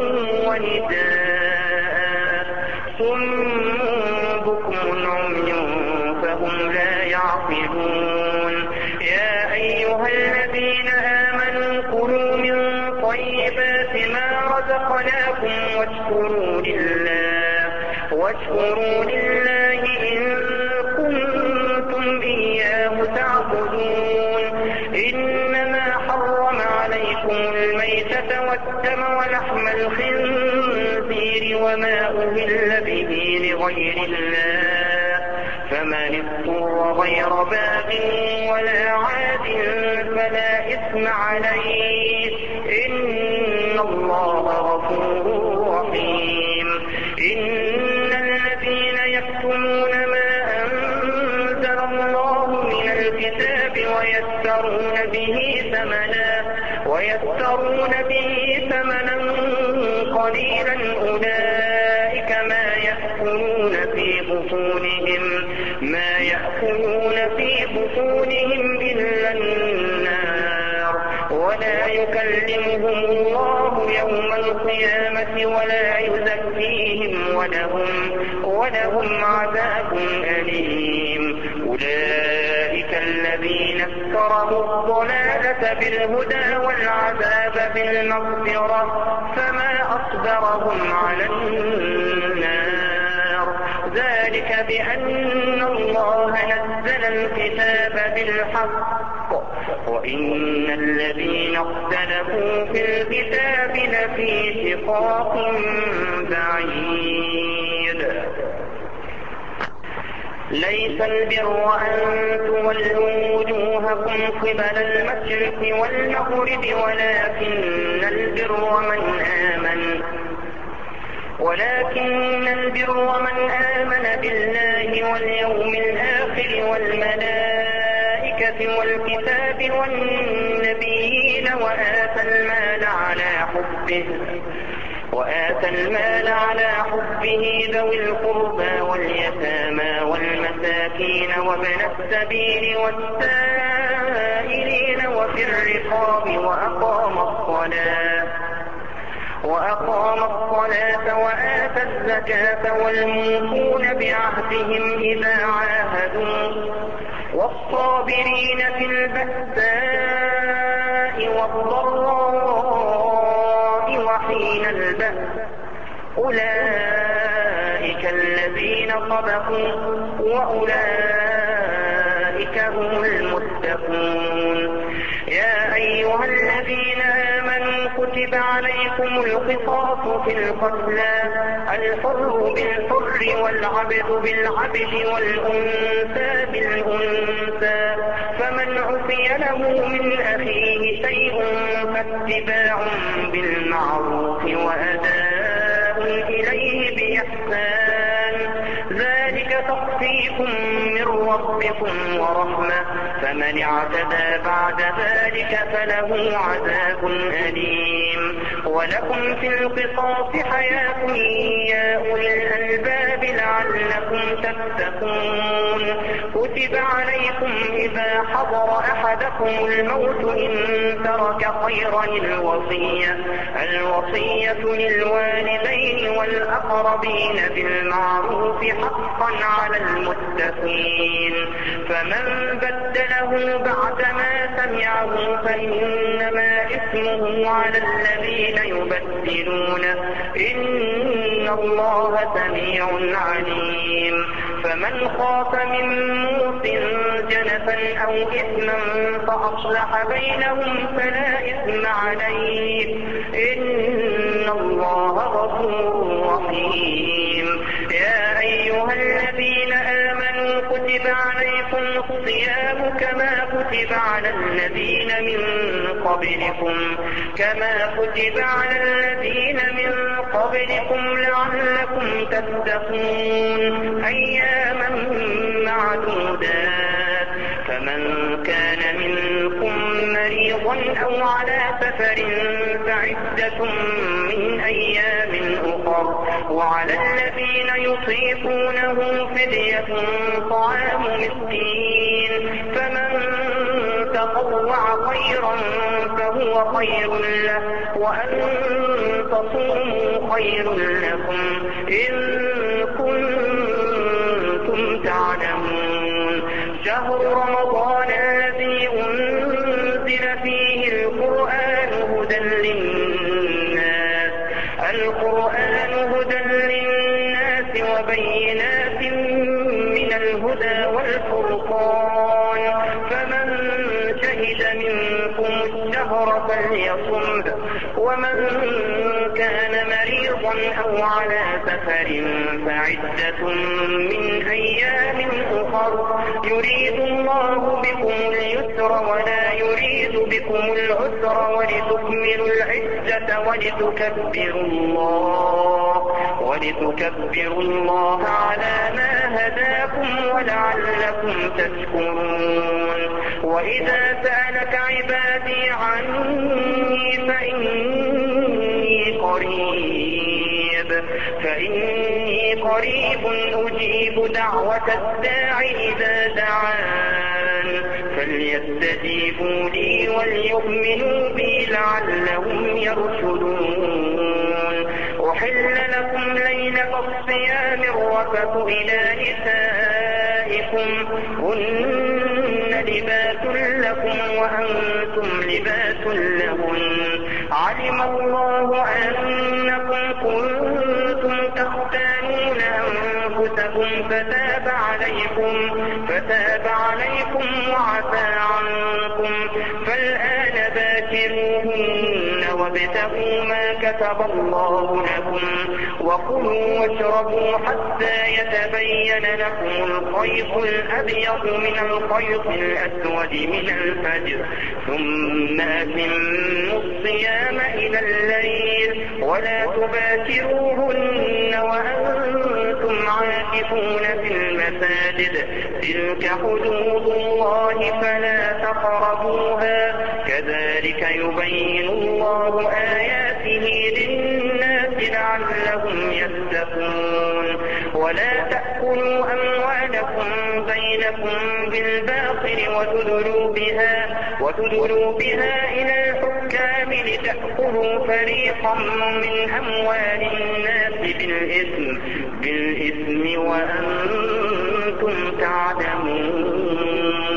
ونداء صم بكم عمي فهم لا يعقلون. يا أيها الذين آمنوا كلوا من طيبات ما رزقناكم واشكروا لله واشكروا لله إن كنتم إياه تعبدون. إنما حرم عليكم الميتة والدم ولحم الخنزير وما أهل به لغير الله فمن اضطر غير باغ ولا عاد فلا إثم عليه إن الله غفور رحيم. إن الذين يكتمون ما أنزل الله من الكتاب ويشترون به ثمنا ويشترون به ثمنا قليلا أولئك ما يأكلون في بطونهم ما يأكلون في بطونهم إلا النار ولا يكلمهم الله يوم القيامة ولا يزكيهم ولهم ولهم عذاب أليم. أولئك الذين اشتروا الضلالة بالهدى والعذاب بالمغفرة فما أصبرهم على النار. ذلك بأن الله نزل الكتاب بالحق وإن الذين اختلفوا في الكتاب لفي شقاق بعيد. ليس البر أن تولوا وجوهكم قبل المشرق والمغرب ولكن البر من آمن ولكن البر من آمن بالله واليوم الآخر والملائكة والكتاب والنبيين وآتى المال على حبه وآتى المال على حبه ذوي القربى واليتامى والمساكين وابن السبيل والسائلين وفي الرقاب وأقام الصلاة وأقام الصلاة وآتى الزكاة والموفون بعهدهم إذا عاهدوا والصابرين في البأساء والضراء وحين البأس أولئك الذين صدقوا وأولئك هم المتقون. يا أيها الذين آمنوا كتب عليكم القصاص في القتلى الحر بالحر والعبد بالعبد والأنثى بالأنثى فمن عفي له من أخيه شيء فاتباع بالمعروف وأداء إليه بإحسان ذلك تخفيف من ربكم ورحمة فمن اعتدى بعد ذلك فله عذاب أليم. ولكم في القصاص حياة يا أولي الألباب لعلكم تتقون. كتب عليكم إذا حضر أحدكم الموت إن ترك خيرا الوصية الوصية للوالدين والأقربين بالمعروف حقا على المتقين. فمن بدله بعدما سمعه فإنما إثمه على الذين يبدلونه إن الله سميع عليم. فمن خاف من موص جنفا أو إثما فأصلح بينهم فلا إثم عليه إن الله غفور رحيم. يا أيها الذين آمنوا كتب عليكم الصيام كما كتب على الذين من قبلكم كما كتب على الذين من قبلكم لعلكم تتقون أياما معدودات. فمن كان منكم مريضا أو على سفر فعدة من أيام أخر وعلى الذين يطيقونه فدية طعام مسكين فمن تطوع خيرا فهو خير له وأن تصوموا خير لكم إن كنتم تعلمون. شهر رمضان الذي أنزل فيه القرآن هدى للناس القرآن هدى للناس وبينات من الهدى والفرقان فمن شهد منكم الشهر فليصمه ومن كان مريضا أو على سفر فعدة من أيام أخر يريد الله بكم اليسر ولا يريد بكم العسر ولتكملوا العدة ولتكبروا الله ولتكبروا الله على ما هداكم ولعلكم تشكرون. وإذا سألك عبادي عني فإني قريب فإني قريب أجيب دعوة الداع إذا دعان فليستجيبوا لي وليؤمنوا بي لعلهم يرشدون. أحل لكم ليلة الصيام الرفث إلى نسائكم هن لباس لكم وأنتم لباس لهن علم الله أنكم كنتم تختانون أنفسكم فتاب عليكم فتاب عليكم وعفى عنكم فالآن باشروهن وابتغوا ما كتب الله لكم وكلوا واشربوا حتى يتبين لكم الخيط الأبيض من الخيط الأسود من الفجر ثم أتموا الصيام إلى الليل ولا تباشروهن وأنتم عاكفون في المساجد تلك حدود الله فلا تقربوها كذلك يبين الله آياته للناس لعلهم يتقون. ولا تأكلوا أموالكم بينكم بالباطل وتدلوا بها وتدلوا بها إلى الحكام لتأكلوا فريقا من أموال الناس بالإثم بالإثم وأنتم تعلمون.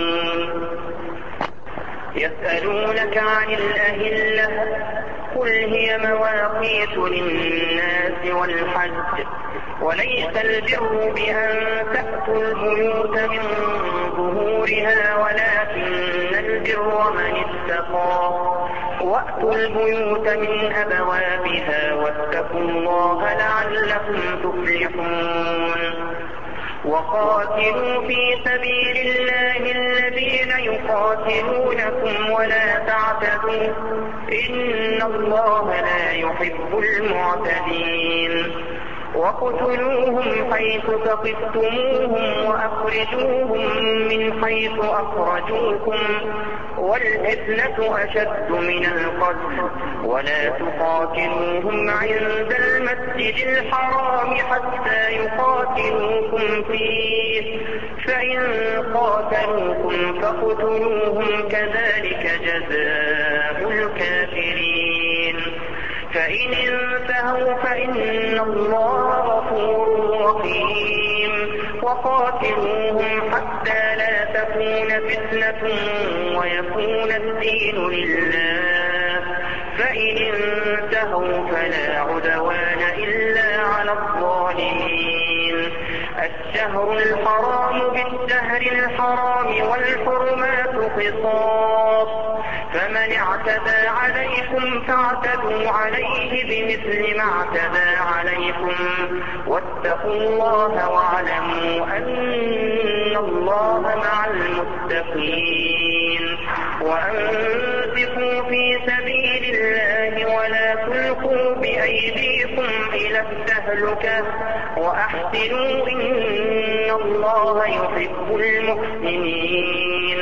يسألونك عن الأهلة قل هي مواقيت للناس والحج وليس البر بأن تأتوا البيوت من ظهورها ولكن البر من اتقى وأتوا البيوت من أبوابها واتقوا الله لعلكم تفلحون. وقاتلوا في سبيل الله الذين يقاتلونكم ولا تعتدوا إن الله لا يحب المعتدين. وقتلوهم حيث ثقفتموهم وأخرجوهم من حيث أخرجوكم والفتنة أشد من القتل ولا تقاتلوهم عند المسجد الحرام حتى يقاتلوكم فيه فإن قاتلوكم فاقتلوهم كذلك جزاء الكافرين. فإن انتهوا فإن الله غفور رحيم. وقاتلوهم حتى لا تكون فتنة ويكون الدين لله فإن انتهوا فلا عدوان إلا على الظالمين. الشهر الحرام بالشهر الحرام والحرمات قصاص فمن اعتدى عليكم فاعتدوا عليه بمثل ما اعتدى عليكم واتقوا الله واعلموا أن الله مع المتقين. وأنفقوا في سبيل الله ولا تلقوا بأيديكم إلى التهلكة وأحسنوا إن الله يحب المحسنين.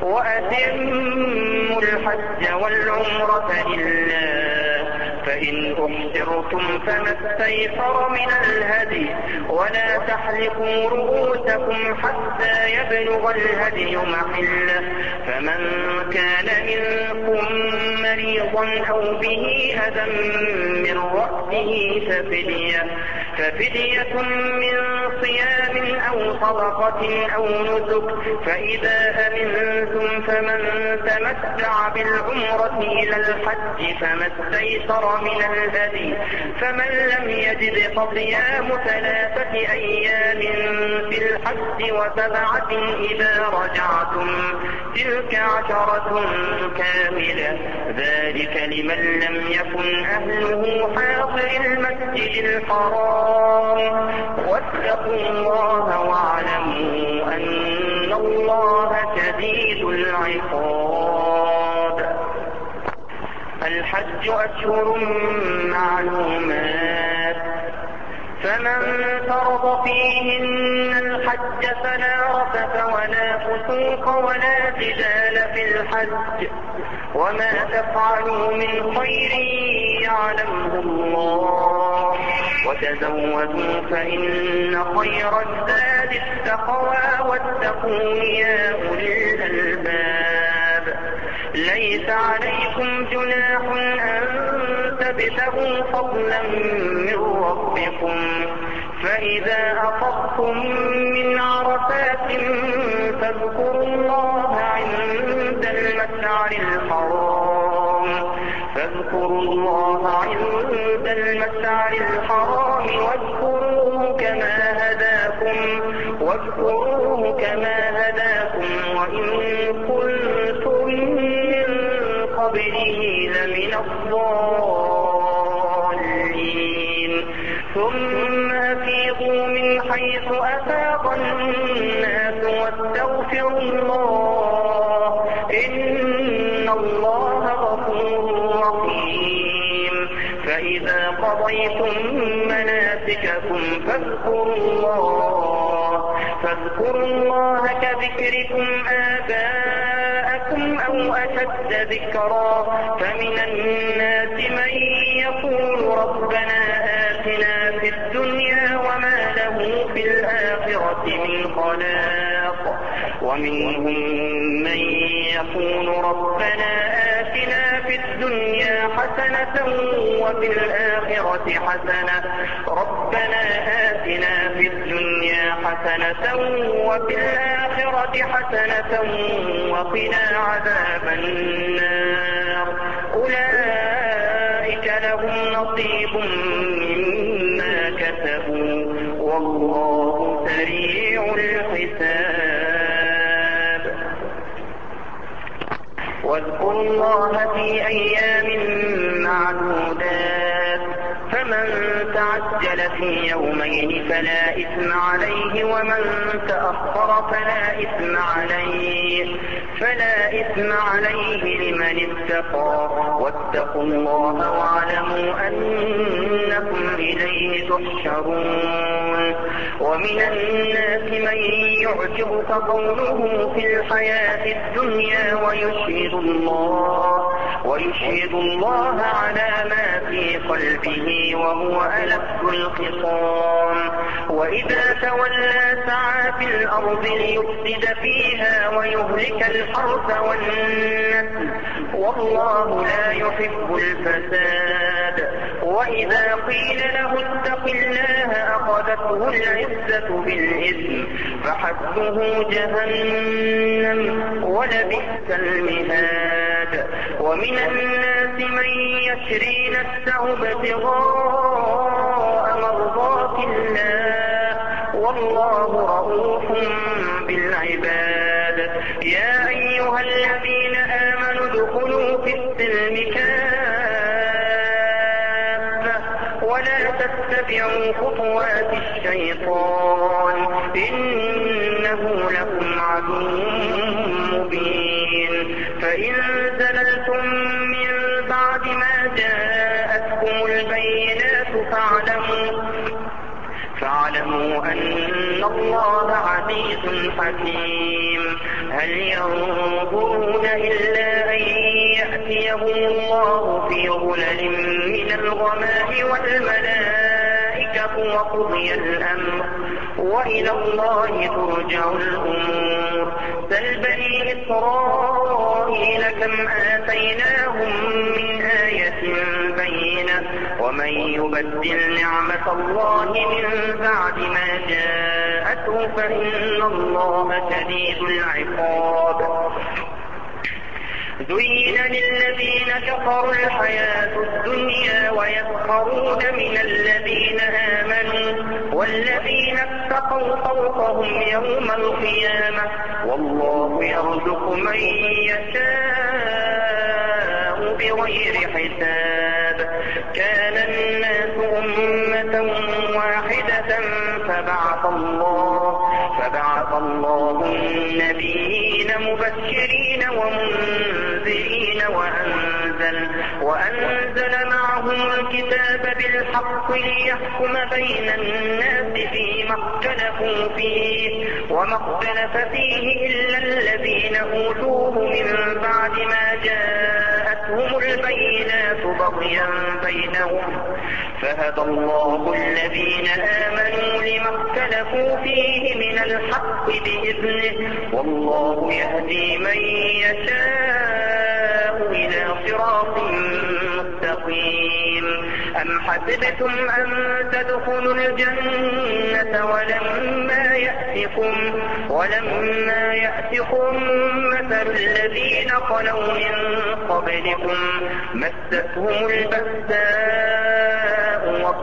وأتموا الحج والعمرة لله فإن أحسرتم فما استيسر من الهدي ولا تحلقوا رؤوسكم حتى يبلغ الهدي محله فمن كان منكم مريضا أو به أذى من رأسه ففدية ففدية من صيام أو صدقة أو نسك فإذا أمنتم فمن تمتع بالعمرة إلى الحج فما استيسر من الهدي فمن لم يجد فصيام ثلاثة أيام في الحج وسبعة إذا رجعتم تلك عشرة كاملة ذلك لمن لم يكن أهله حاضر المسجد الحرام. واتقوا الله واعلموا أن الله شديد العقاب. الحج أشهر معلومات فمن فرض فيهن الحج فلا رفث ولا فسوق ولا جدال في الحج وما تفعلوا من خير يعلمه الله وتزودوا فإن خير الزاد التقوى واتقون يا أولي الألباب. ليس عليكم جناح أن تبتغوا فضلا من ربكم فإذا أفضتم من عرفات فاذكروا الله عند المشعر الحرام فاذكروا الله عند المشعر الحرام واذكروه كما هداكم واذكروه كما هداكم وإن كنتم من قبله لمن الضالين. ثم أفيضوا من حيث أفاض الناس واستغفروا الله إن الله غفور رحيم. فإذا قضيتم مناسككم فاذكروا الله فاذكروا الله كذكركم آباءكم أو أشد ذكرا فمن الناس من يقول ربنا آتنا في الدنيا وما له في الآخرة من خلاق ومنهم من يقول ربنا آتنا في الدنيا حسنة وفي الآخرة حسنة ربنا آتنا في الدنيا حسنة وفي الآخرة حسنة وقنا عذاب النار أولئك لهم نصيب مما كسبوا والله سريع الحساب. واذكروا الله في أيام معدودات فمن تعجل في يومين فلا إثم عليه ومن تأخر فلا إثم عليه فلا إثم عليه لمن اتقى واتقوا الله واعلموا أنكم إليه تحشرون. ومن الناس من يعجبك قوله في الحياة الدنيا ويشهد الله ويشهد الله على ما في قلبه وهو ألف الخصام وإذا تولى سعى في الأرض ليفسد فيها ويهلك الحرث والنسل والله لا يحب الفساد. وإذا قيل له اتق الله أخذته العزة بالإثم فحسبه جهنم ولبئس المهاد. ومن الناس من يشري نفسه ابتغاء مرضات الله والله رؤوف بالعباد. يا أيها الذين آمنوا ادخلوا في السلم كافة ولا تتبعوا خطوات الشيطان إنه لكم عدو مبين. فإن زللتم من بعد ما جاءتكم البينات فاعلموا فاعلموا أن الله عزيز حكيم. هل ينظرون إلا أن يأتيهم الله في ظلل من الغمام والملائكة وقضي الأمر وإلى الله ترجع الأمور. سل بني إسرائيل كم آتيناهم من آية بينة ومن يبدل نعمة الله من بعد ما جاءته فإن الله شديد العقاب. زين للذين كفروا الحياة الدنيا ويسخرون من الذين آمنوا والذين اتقوا فوقهم يوم القيامة والله يرزق من يشاء بغير حساب. كان الناس أمة واحدة فبعث الله فبعث الله النبيين مبشرين ومنذرين وأنزل وأنزل معهم الكتاب بالحق ليحكم بين الناس فيما اختلفوا فيه وما اختلف فيه إلا الذين أوتوه من بعد ما جاءتهم البينات بغيا بينهم فهدى الله الذين آمنوا لما اختلفوا فيه من الحق بإذنه والله يهدي من يشاء إلى صراط مستقيم. أم حسبتم أن تدخلوا الجنة ولما يأتكم ولما يأتكم مثل الذين خلوا من قبلكم مستهم البأساء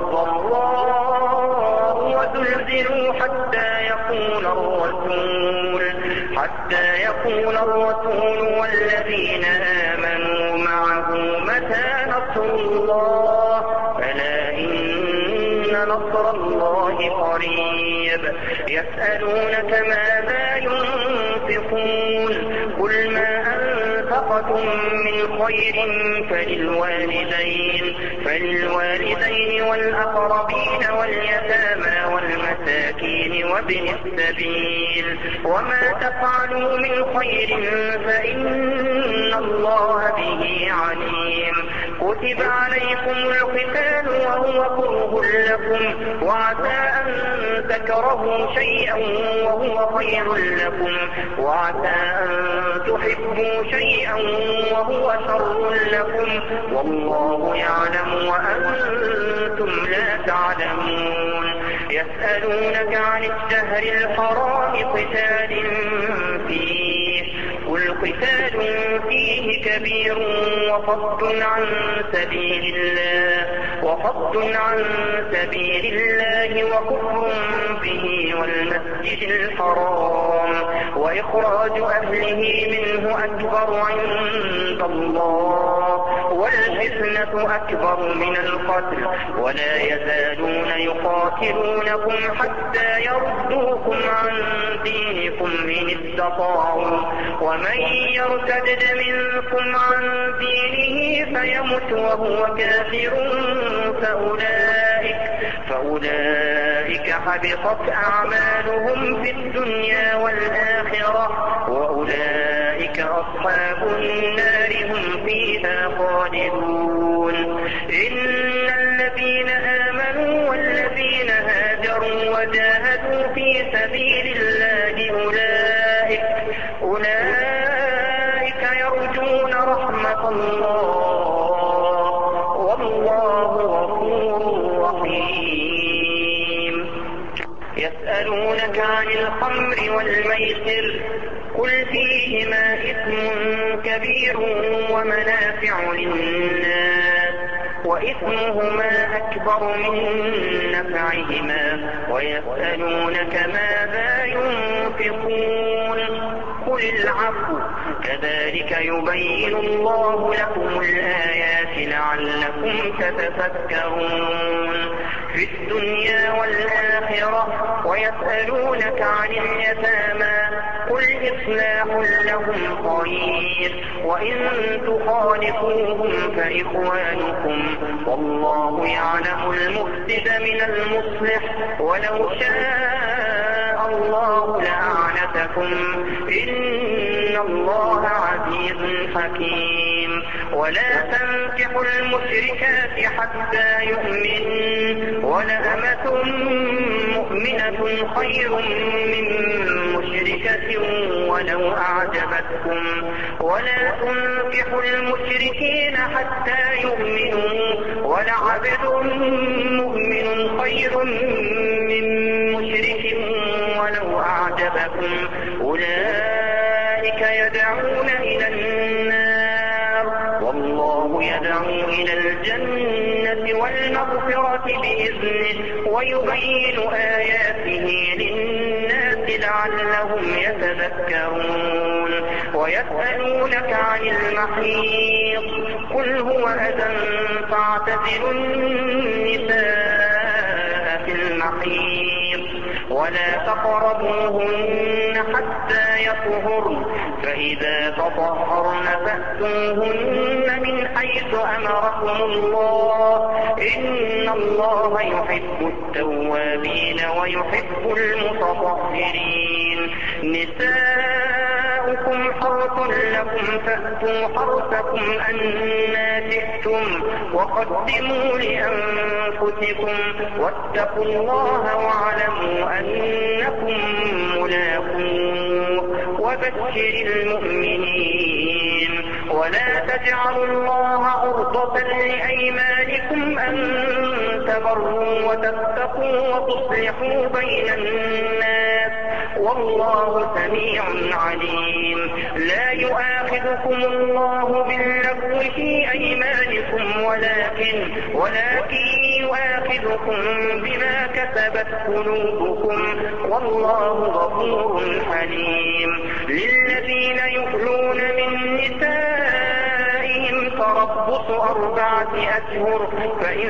والضراء وزلزلوا حتى يقول الرسول حتى يقول الرسول والذين آمنوا معه متى نصر الله ألا إن نصر الله قريب. يسألونك ماذا ينفقون قل ما أنفقتم من خير فللوالدين فللوالدين والأقربين واليتامى والمساكين وابن السبيل وما تفعلوا من خير فإن الله به عليم. كتب عليكم القتال وهو كره لكم وعسى أن تكرهوا شيئا وهو خير لكم وعسى أن تحبوا شيئا وهو شر لكم والله يعلم وأنتم لا تعلمون. يسألونك عن الشهر الحرام قتال فيه قل قتال فيه كبير وصد عن سبيل الله وصد عن سبيل الله وكفر به والمسجد الحرام وإخراج أهله منه أكبر عند الله والفتنة أكبر من القتل ولا يزالون يقاتلونكم حتى يردوكم عن دينكم إن استطاعوا ومن يرتد منكم عن دينه فيمت وهو كافر فأولئك, فأولئك حبطت أعمالهم في الدنيا والآخرة وأولئك أصحاب النار هم فيها خالدون. إن الذين آمنوا والذين هاجروا وجاهدوا في سبيل الله أولئك, أولئك يرجون رحمة الله والله غفور رحيم. يسألونك عن الخمر والميسر قل فيهما إثم كبير ومنافع للناس وإثمهما أكبر من نفعهما ويسألونك ماذا ينفقون قل العفو كذلك يبين الله لكم الآيات لعلكم تتفكرون في الدنيا والآخرة. ويسألونك عن اليتامى قل إصلاح لهم خير وإن تخالفوهم فإخوانكم والله يعلم المفسد من المصلح ولو شاء الله لأعنتكم إن الله عزيز حكيم. ولا تنكحوا المشركات حتى يؤمن ولأمة مؤمنة خير من مشركة ولو أعجبتكم ولا تنكحوا المشركين حتى يؤمنوا ولعبد مؤمن خير من مشرك ولو أعجبكم أولئك يدعون إلى النار والله يدعو إلى الجنة والمغفرة بإذنه ويبين آياته للناس لعلهم يتذكرون. ويسألونك عن المحيض قل هو أذى فاعتزلوا النساء في المحيض ولا تقربوهن حتى يطهرن فإذا تطهرن فأتوهن من حيث أمركم الله إن الله يحب التوابين ويحب المتطهرين. نساؤكم حرث لكم فأتوا حرثكم أنى شئتم وقدموا لأنفسكم واتقوا الله واعلموا أنكم ملاقوه وبشر المؤمنين. ولا تجعلوا الله عرضة لأيمانكم أن تبروا وتتقوا وتصلحوا بين الناس والله سميع عليم. لا يؤاخذكم الله باللغو في أيمانكم ولكن ولكن يؤاخذكم بما كسبت قلوبكم والله غفور حليم. للذين يؤلون من نسائهم تربص أربعة أشهر فإن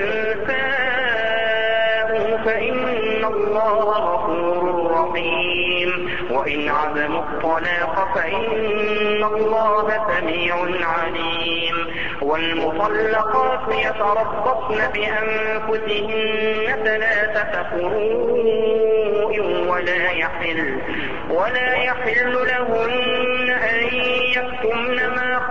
فاءوا فإن الله غفور رحيم. وإن عزموا الطلاق فإن الله سميع عليم. والمطلقات يتربصن بأنفسهن ثلاثة قروء ولا يحل ولا يحل لهن أن يكتمن ما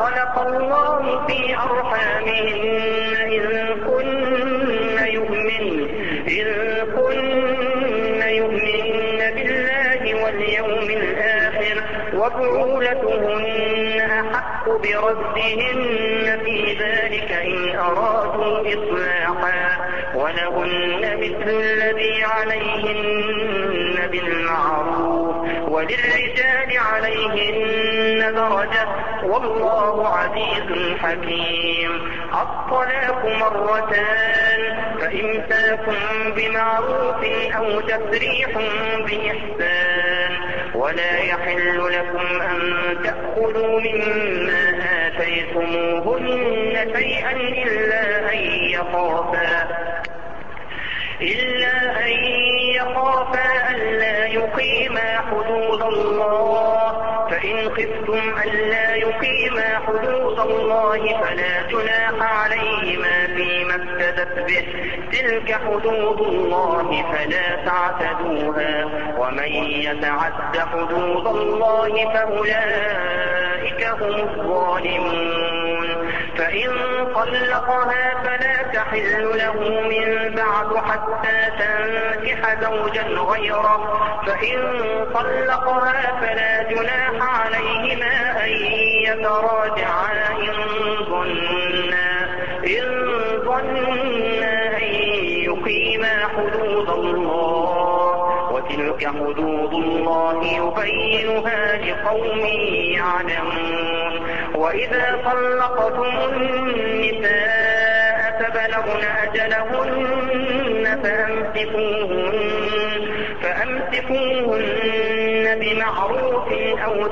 خلق الله في أرحامهن إن كن يؤمن إن كن يؤمن بالله واليوم الآخر وبعولتهن أحق بردهن في ذلك إن أرادوا إصلاحا ولهن مثل الذي عليهن بالمعروف وللرجال عليهن درجة والله عزيز حكيم. الطلاق مرتان فإمساك بمعروف أو تسريح بإحسان ولا يحل لكم أن تأخذوا مما آتيتموهن شيئا إلا أن يخافا إلا أن يخافا ألا يقيما حدود الله فإن خفتم ألا يقيما حدود الله فلا جناح عليهما فيما افتدت به تلك حدود الله فلا تعتدوها ومن يتعد حدود الله فأولئك هم الظالمون. فإن طلقها فلا تحل له من بعد حتى تنكح زوجا غيره فإن طلقها فلا جناح عليهما أن يتراجعا إن ظنا إن ظنا أن يقيما حدود الله وتلك حدود الله يبينها لقوم يعلمون. وإذا طلقتم النساء فبلغن أجلهن فأمسكوهن فأمسكوهن بمعروف أو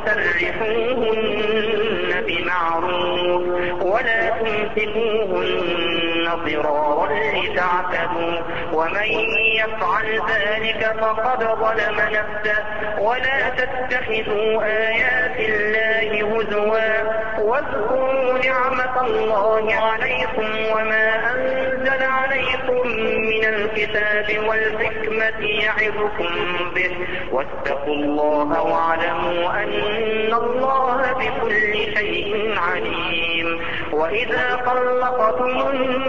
سرحوهن بمعروف ولا تمسكوهن ضرارا لتعتدوا ومن يفعل ذلك فقد ظلم نفسه. ولا تتخذوا آيات الله هزوا واذكروا نعمة الله عليكم وما أنزل عليكم من الكتاب والحكمة يعظكم به واتقوا الله واعلموا أن الله بكل شيء عليم. وإذا طلقتم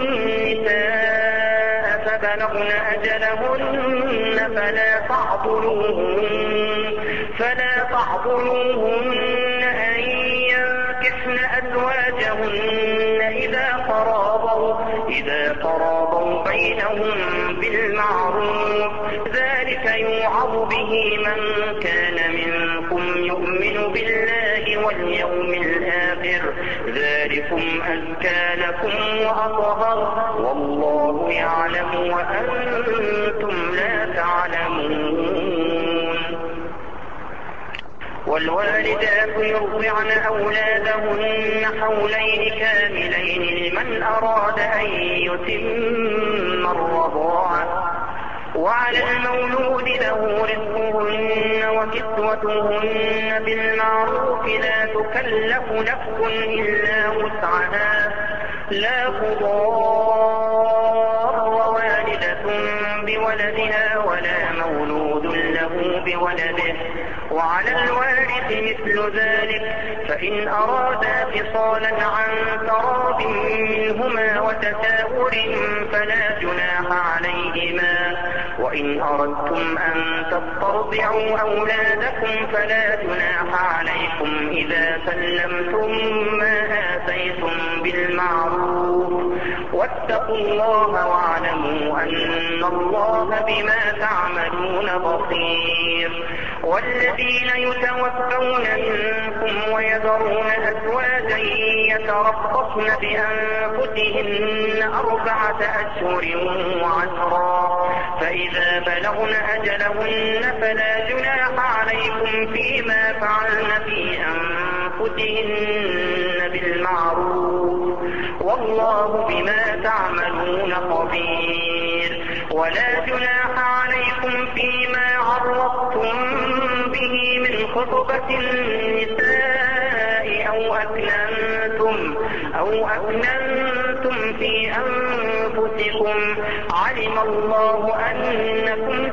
النساء فبلغن أجلهن فلا تعضلوهن فلا تعضلوهن أن ينكحن أزواجهن إذا تراضوا إذا تراضوا بينهم بالمعروف ذلك يوعظ به من كان منكم يؤمن بالله واليوم الآخر ذلكم أزكى لكم وأطهر والله يعلم وأنتم لا تعلمون. والوالدات يرضعن أولادهن حولين كاملين لمن أراد أن يتم الرضاعة وعلى المولود له رزقهن وكسوتهن بالمعروف لا تكلف نفس إلا وسعها لا تضار والدة بولدها ولا مولود له بولده وعلى الوارث مثل ذلك فإن أرادا فصالا عن تراض منهما وتساؤل فلا جناح عليهما. وإن أردتم أن تسترضعوا أولادكم فلا جناح عليكم إذا سلمتم ما آتيتم بالمعروف واتقوا الله واعلموا أن الله بما تعملون بصير. والذين يتوفون منكم ويذرون أزواجا يتربصن بأنفسهن أربعة أشهر وعشرا فإذا بلغن أجلهن فلا جناح عليكم فيما فعلن في أنفسهن بالمعروف والله بما تعملون خبير. ولا جناح عليكم فيما عرضتم به من خطبة النساء أو أكننتم أو أكننتم في أنفسكم علم الله أنكم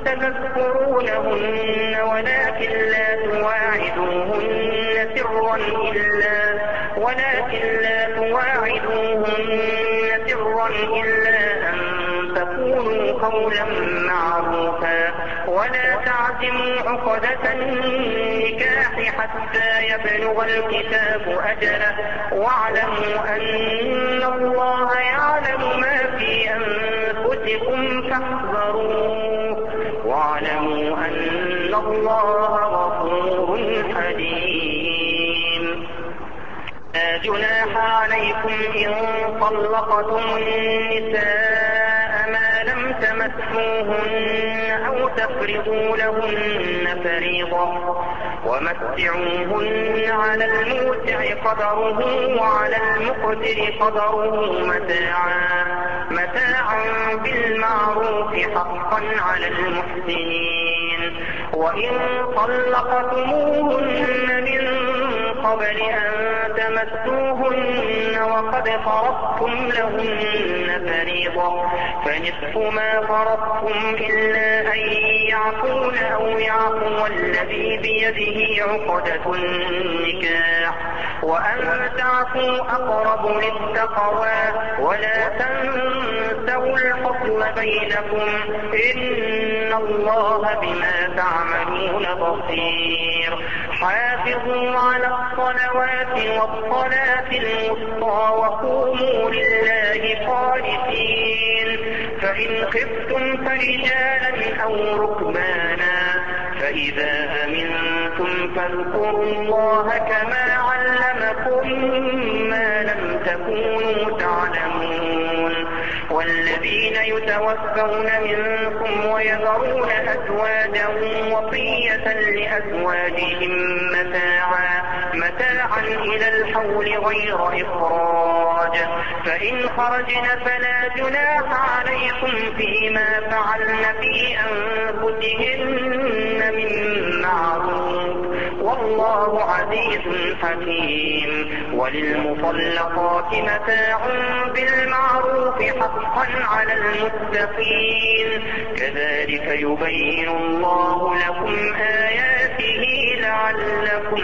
تذكرونهن ولكن لا تواعدوهن سرا إلا ولكن لا تواعدوهن سرا إلا أن تقولوا قولا معروفا ولا تعزموا عقدة النكاح حتى يبلغ الكتاب أجله واعلموا أن الله يعلم ما في أنفسكم فاحذروه واعلموا أن الله غفور حليم. لا جناح عليكم إن طلقتم النساء ما لم تمسوهن أو تفرضوا لهن فريضة ومتعوهن على الموسع قدره وعلى المقتر قدره متاعا متاعا بالمعروف حقا على المحسنين. وإن طلقتموهن من قبل أن تمسوهن وقد فرضتم لهن فريضة فنصف ما فرضتم إلا أن يعفون أو يعفو الذي بيده عقدة النكاح وأن تعفوا أقرب للتقوى ولا تنسوا الفضل بينكم إن الله بما تعملون بصير. حافظوا على الصلوات والصلاة الوسطى وقوموا لله قانتين. فإن خفتم فرجالا أو ركبانا فإذا أمنتم فاذكروا الله كما علمكم ما لم تكونوا تعلمون. والذين يتوفون منكم ويذرون أزواجا وصية لأزواجهم متاعا متاعا إلى الحول غير إخراج فإن خرجن فلا جناح عليكم فيما فعلن في أنفسهن من معروف والله عزيز حكيم. وللمطلقات متاع بالمعروف حقا على المتقين كذلك يبين الله لكم آياته لعلكم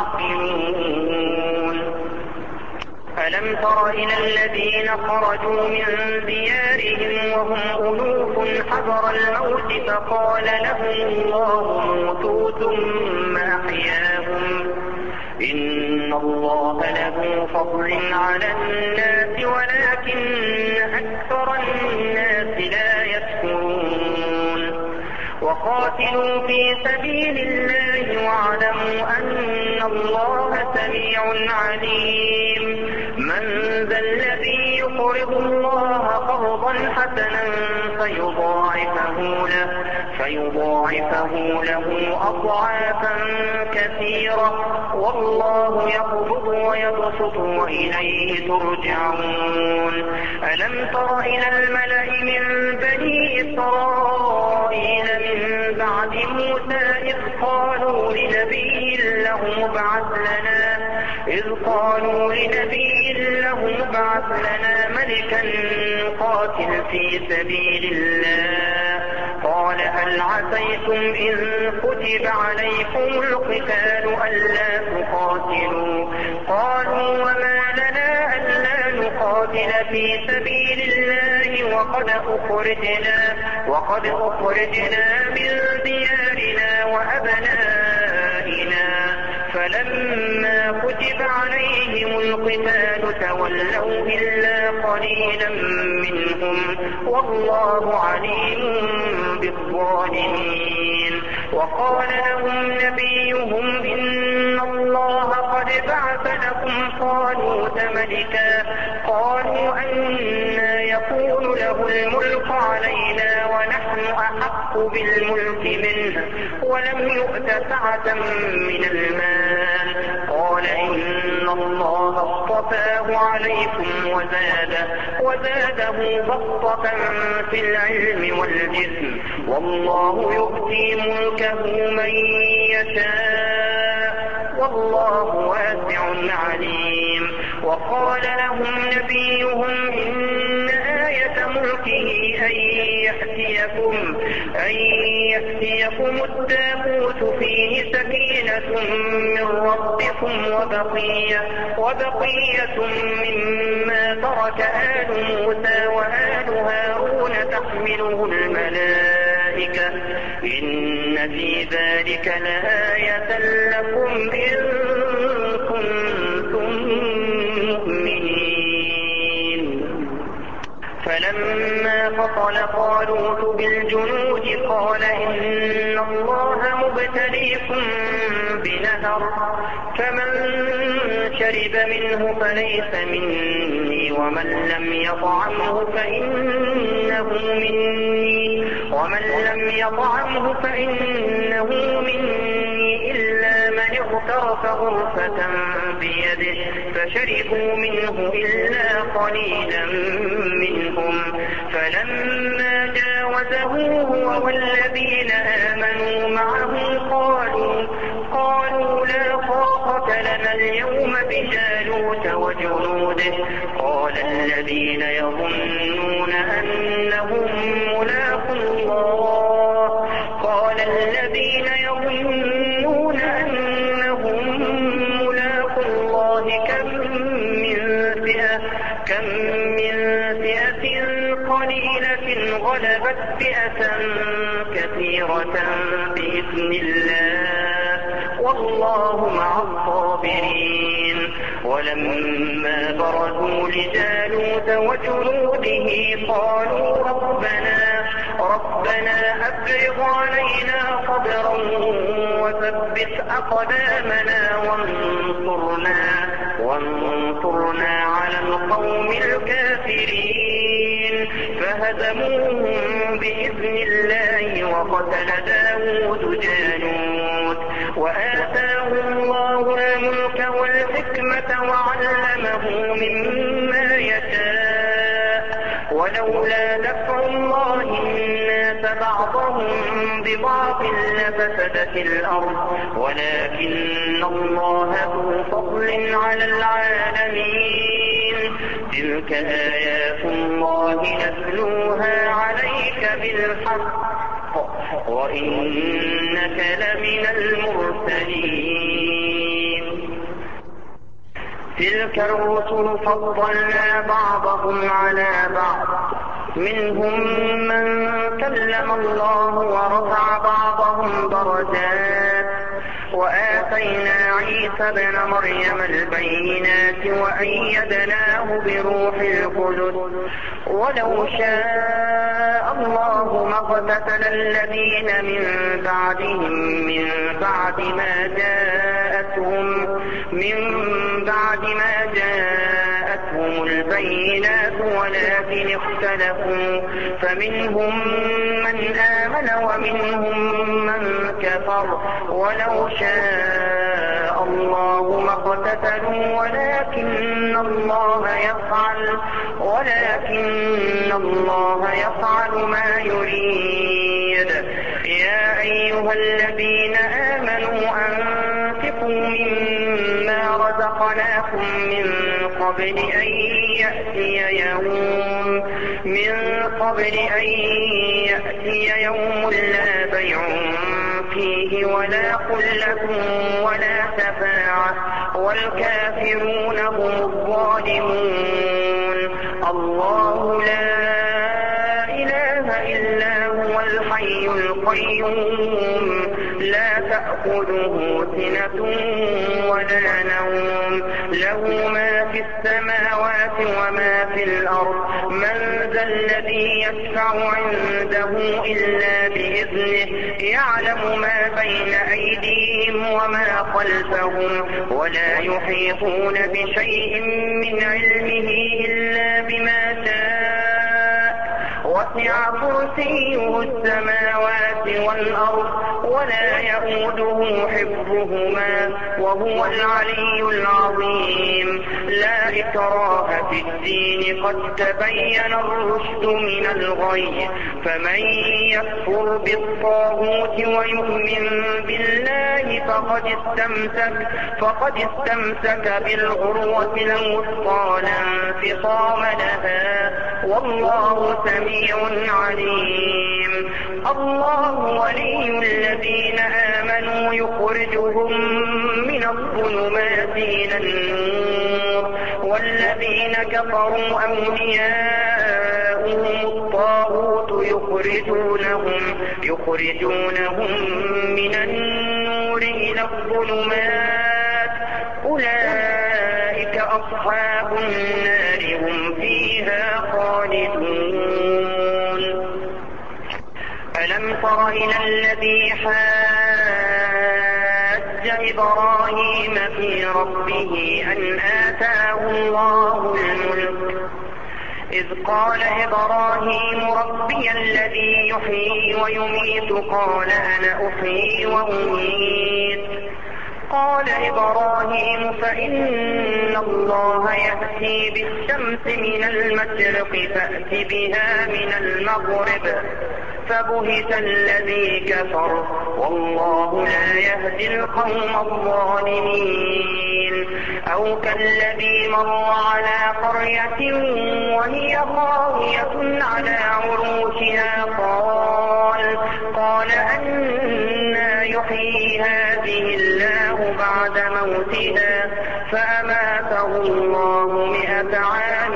تعقلون. ألم تر إلى الذين خرجوا من ديارهم وهم ألوف حذر الموت فقال لهم الله موتوا ثم أحياهم إن الله له فضل على الناس ولكن أكثر الناس لا يشكرون. وقاتلوا في سبيل الله واعلموا أن الله سميع عليم. من ذا الذي يقرض الله قرضا حسنا فيضاعفه له فيضاعفه له أضعافا كثيرة والله يقبض ويبسط وإليه ترجعون. ألم تر إلى الملأ من بني إسرائيل من بعد موسى إذ قالوا لنبي له ابعث لنا إذ قالوا لنبي له ابعث لنا ملكا نقاتل في سبيل الله قال هل عسيتم إن كتب عليكم القتال ألا تقاتلوا قالوا وما لنا ألا نقاتل في سبيل الله وقد أخرجنا وقد أخرجنا من ديارنا وأبنائنا فلما كتب عليهم القتال تولوا إلا قليلا منهم والله عليم بالظالمين. وقال لهم نبيهم إن الله قد بعث لكم طالوت ملكا قالوا أنى يكون له الملك علينا ونحن أحق بالملك منه ولم يؤت سعة من المال قال إن الله اصطفاه عليكم وزاده وزاده بسطة في العلم والجسم والله يؤتي ملكه من يشاء والله واسع عليم. وقال لهم نبيهم إن آية ملكه أن يأتيكم, أن يأتيكم التابوت فيه سكينة من ربكم وبقية, وبقية مما ترك آل موسى وآل هارون تحمله الملائكة إن في ذلك لآية لكم إن كنتم مؤمنين. فلما فصل طالوت بالجنود قال إن الله مبتليكم بنهر فمن شرب منه فليس مني ومن لم يطعمه فإنه مني, ومن لم يطعمه فإنه مني إلا من اغترف غرفة بيده فشربوا منه إلا قليلا منهم. فلما جاوزه هو والذين آمنوا معه قالوا, قالوا لا طاقة لنا اليوم بجالوت وجنوده. قال الذين يظنون أنهم ملاقو الله, قال الذين يظنون أنهم ملاقو الله كم من فئة, كم من فئة قليلة غلبت فئة كثيرة بإذن الله والله مع الصابرين. ولما برزوا لجالوت وجنوده قالوا ربنا, ربنا أفرغ علينا صبرا وثبت أقدامنا وانصرنا, وانصرنا على القوم الكافرين. فهزموهم بإذن الله وقتل داود جالوت وآتاه الله الملك والحكمة وعلمه مما يشاء. ولولا دفع الله الناس بعضهم ببعض لفسدت الأرض ولكن الله ذو فضل على العالمين. تلك آيات الله نتلوها عليك بالحق وإنك لمن المرسلين. تلك الرسل فضلنا بعضهم على بعض منهم من كلم الله ورفع بعضهم درجات وآتينا عيسى ابن مريم البينات وأيدناه بروح القدس. ولو شاء الله ما اقتتل الذين من بعدهم من بعد ما جاءتهم من بعد ما جاءتهم البينات ولكن اختلفوا فمنهم من آمن ومنهم من كفر. ولو شاء الله ما اقتتلوا ولكن الله يفعل ولكن الله يفعل ما يريد. يا أيها الذين آمنوا أنفقوا مما رزقناكم من قبل أن يأتي يوم من قبل أن يأتي يوم لا بيع فيه ولا خلة ولا شفاعة والكافرون هم الظالمون. الله لا إله إلا هو الحي القيوم لا تأخذه سنة ولا نوم له ما في السماوات وما في الأرض. من ذا الذي يشفع عنده إلا بإذنه يعلم ما بين أيديهم وما خلفهم ولا يحيطون بشيء من علمه إلا بما شاء. وسع كرسيه السماوات والأرض ولا يئوده حفظهما وهو العلي العظيم. لا إكراه في الدين قد تبين الرشد من الغي. فمن يكفر بالطاغوت ويؤمن بالله فقد استمسك فقد استمسك بالعروة الوثقى لا انفصام لها والله سميع عليم. الله ولي الذين آمنوا يخرجهم من الظلمات إلى النور، والذين كفروا أولياؤهم الطاغوت يخرجونهم, يخرجونهم من النور إلى الظلمات، أولئك أصحاب النار هم فيها خالدون. ألم تر إلى الذي حاج إبراهيم في ربه أن آتاه الله الملك، إذ قال إبراهيم ربي الذي يحيي ويميت قال أنا أحيي وأميت. قال إبراهيم فإن الله يأتي بالشمس من المشرق فأت بها من المغرب، فبهت الذي كفر والله لا يهدي القوم الظالمين. أو كالذي مر على قرية وهي خاوية على عروشها قال قال أنى يحيي هذه الله بعد موتها، فأماته الله مئة عام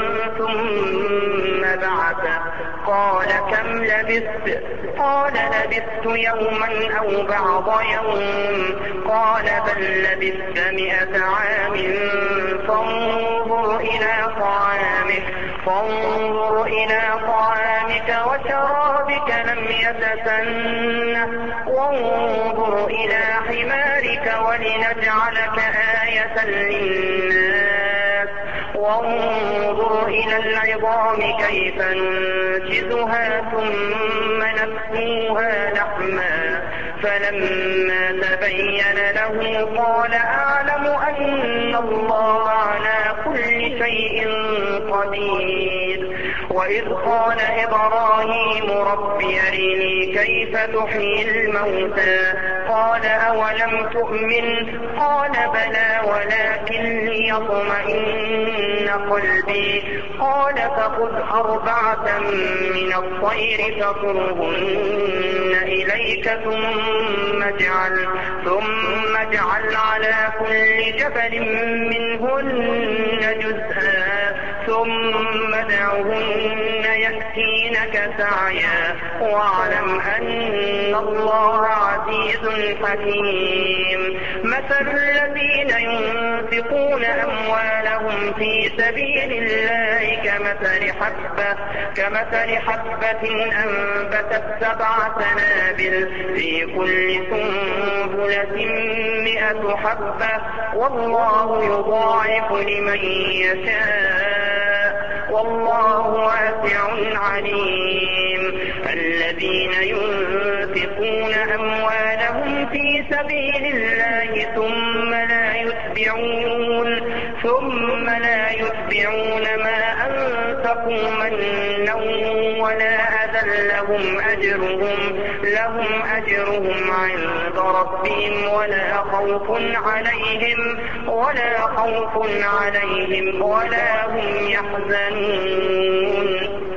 ثم بعثه. قال كم لبثت؟ قال لبثت يوما أو بعض يوم. قال بل لبثت مئة عام فانظر إلى طعامك فانظر إلى طعامك وشرابك لم يتسنه، وانظر إلى حمارك ولنجعلك آية للناس، وانظر إلى العظام كيف ننشزها ثم نكسوها لحما، فلما تبين له قال أعلم أن الله على كل شيء قدير. وإذ قال إبراهيم رب أرني كيف تحيي الموتى، قال أولم تؤمن؟ قال بلى ولكن ليطمئن قلبي. قال فخذ أربعة من الطير فصرهن إليك ثم اجعل ثم اجعل على كل جبل منهن جزءا ثم ادعهن يأتينك سعيا، واعلم أن الله عزيز حكيم. مثل الذين ينفقون أموالهم في سبيل الله كمثل حبة كمثل حبة أنبتت سبع سنابل في كل سنبلة مئة حبة، والله يضاعف لمن يشاء والله واسع عليم. الذين ينفقون أموالهم في سبيل الله ثم لا يتبعون ثم لا يتبعون ما أنفقوا منا ولا أذى لهم أجرهم لهم أجرهم عند ربهم ولا خوف عليهم ولا خوف عليهم ولا هم يحزنون.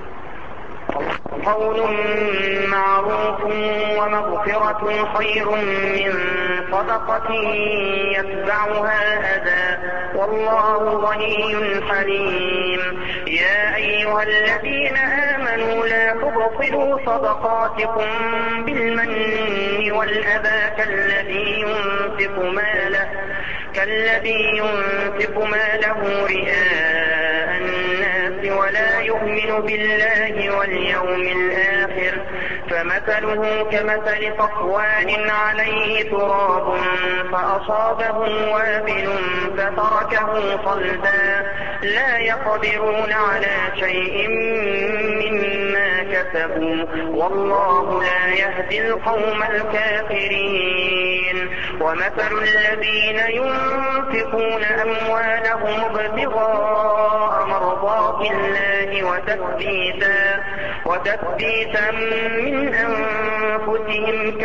قول معروف ومغفرة خير من صدقة يتبعها أذى، والله غني حليم. يا أيها الذين آمنوا لا تبطلوا صدقاتكم بالمن والأذى كالذي ينفق ماله كالذي ينفق ماله رئاء الناس ولا يؤمن بالله واليوم الآخر، فمثله كمثل صفوان عليه تراب فأصابه وابل فتركه صلدا، لا يقدرون على شيء مما كسبوا والله لا يهدي القوم الكافرين. ومثل الذين ينفقون أموالهم ابتغاء مرضات الله وتثبيتا وتثبيتا من أنفسهم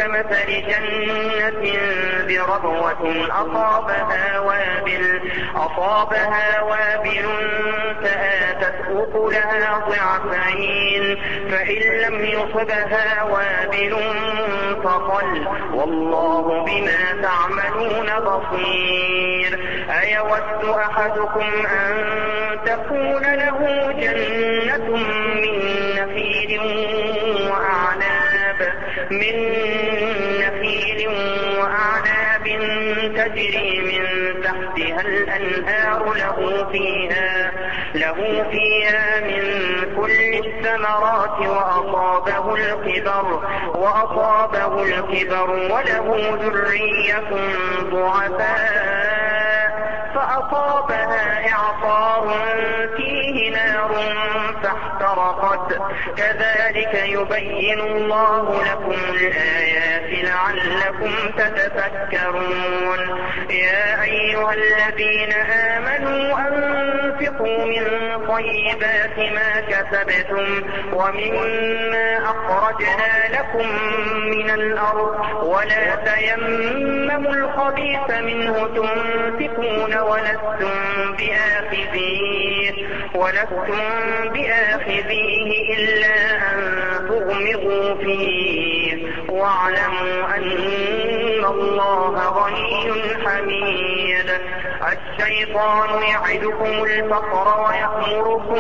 كمثل جنة بربوة أصابها وابل أصابها وابل فآتت أكلها ضعفين فإن لم يصبها وابل فطل والله بما تعملون بصير. أيود أحدكم أن تكون له جنة من نخيل وأعناب من نخيل وأعناب تجري من تحتها الأنهار له فيها له فيها من كل الثمرات وأصابه الكبر وأصابه الكبر وله ذرية ضعفاء فأصابها إعصار فيه نار فاحترقت كذلك يبين الله لكم الآيات لعلكم تتفكرون. يا أيها الذين آمنوا أنفقوا من طيبات ما كسبتم ومما أخرجنا لكم من الأرض ولا تيمموا الخبيث منه تنفقون ولستم بآخذيه ولستم بآخذيه إلا أن تغمضوا فيه واعلموا أن الله غني حميد. الشيطان يعدكم الفقر ويأمركم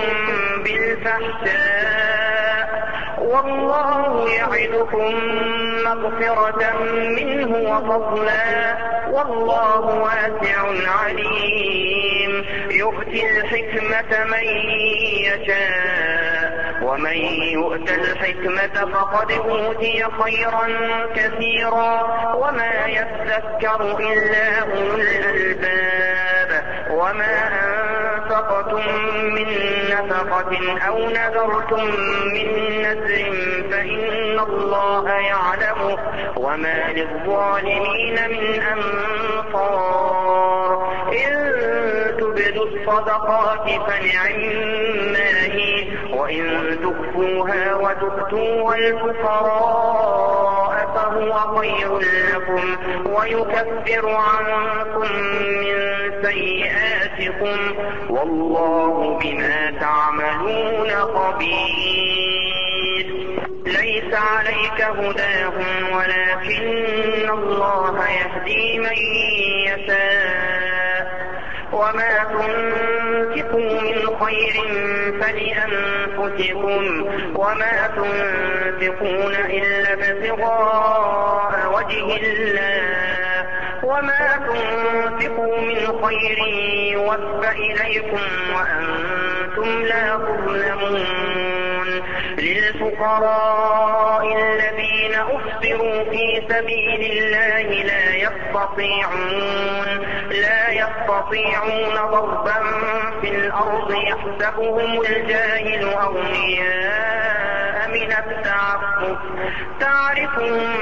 بالفحشاء والله يعدكم مغفرة منه وفضلا والله واسع عليم. يؤتي الحكمة من يشاء ومن يؤت الحكمة فقد أوتي خيرا كثيرا وما يذكر إلا أولو الألباب. وما أنفقتم من نفقة أو نذرتم من نذر فإن الله يعلمه وما للظالمين من أنصار. إن تبدوا الصدقات فنعما هي وإن تخفوها وتؤتوها الفقراء فهو خير لكم ويكفر عنكم من سيئاتكم والله بما تعملون خبير. ليس عليك هداهم ولكن الله يهدي من يشاء وما تنفقوا من خير فلأنفسكم وما تنفقون إلا ابتغاء وجه الله وما تنفقوا من خير يوفى إليكم وأنتم لا تظلمون. للفقراء الذين أحصروا في سبيل الله لا يستطيعون لا يستطيعون ضربا في الأرض يحسبهم الجاهل أغنياء من التعفف تعرفهم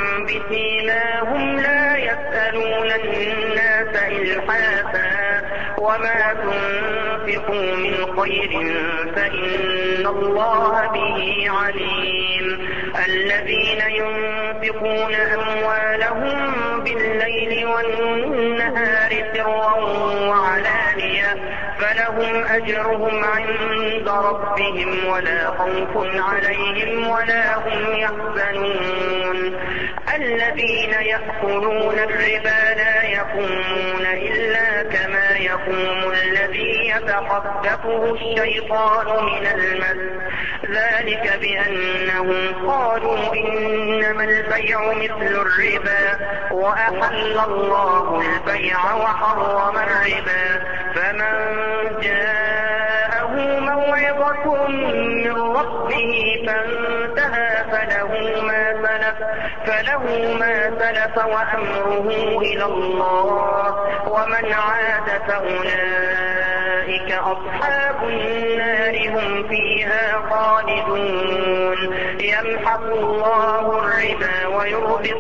بسيماهم لا يسألون الناس إلحافا وما تنفقوا من خير فإن الله به عليم. الذين ينفقون أموالهم بالليل والنهار سرا وعلانية فلهم أجرهم عند ربهم ولا خوف عليهم ولا هم يحزنون. الذين يأكلون الربا لا يقومون إلا كما يقوم الذي يتخبطه الشيطان من المس ذلك بأنهم قالوا إنما البيع مثل الربا وأحل الله البيع وحرم الربا. فمن جاءه موعظة من ربه فانتهى فله ما سلف فله ما سلف وأمره إلى الله ومن عاد فأولئك أصحاب النار هم فيها خالدون. يمحق الله الربا ويربي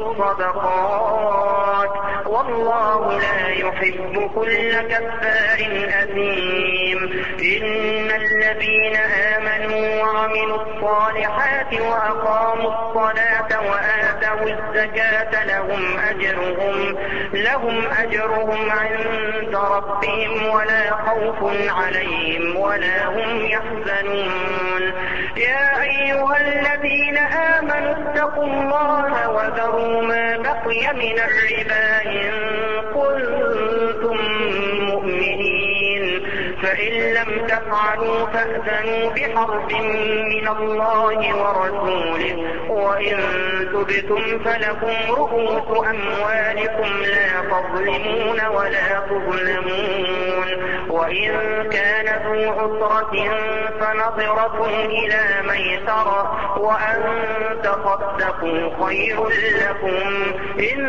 الصدقات والله لا يحب كل كفار أثيم. إن الذين آمنوا وعملوا الصالحات وأقاموا الصلاة وآتوا الزكاة لهم أجرهم لهم أجرهم عند ربهم ولا خوف عليهم ولا هم يحزنون. يا أيها الذين آمنوا اتقوا الله وذروا ما بقي من الربا إن كنتم مؤمنين، فإن لم تفعلوا فأذنوا بحرب من الله ورسوله، وإن تبتم فلكم رؤوس أموالكم لا تظلمون ولا تظلمون. وإن كان ذو عسرة فنظرة إلى ميسرة وأن تصدقوا خير لكم إن